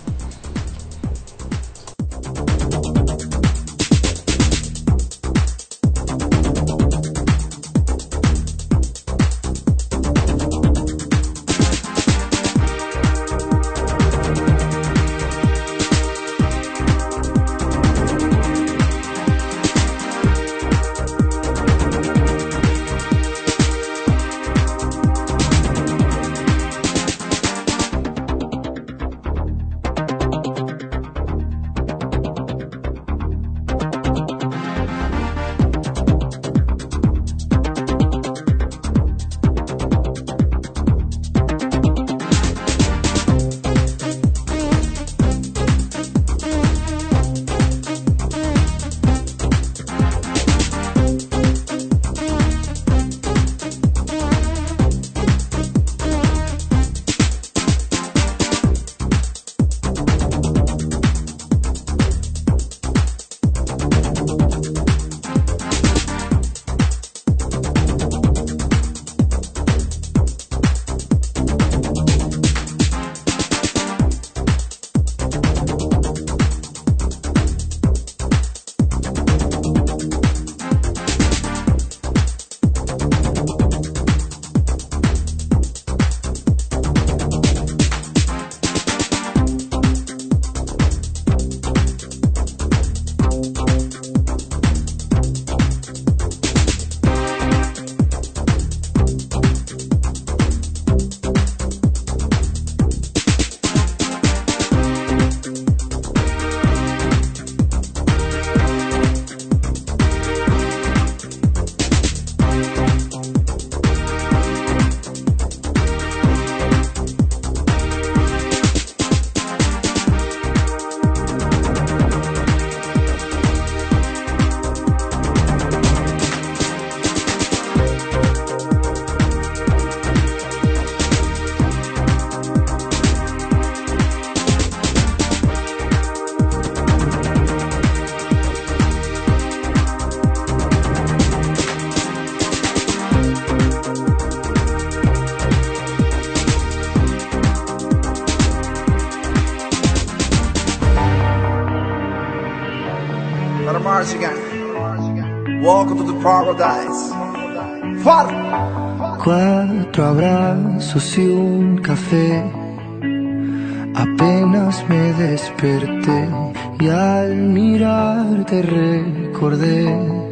Welcome to the paradise. Far. 4 abrazos y un café. Apenas me desperté y al mirarte recordé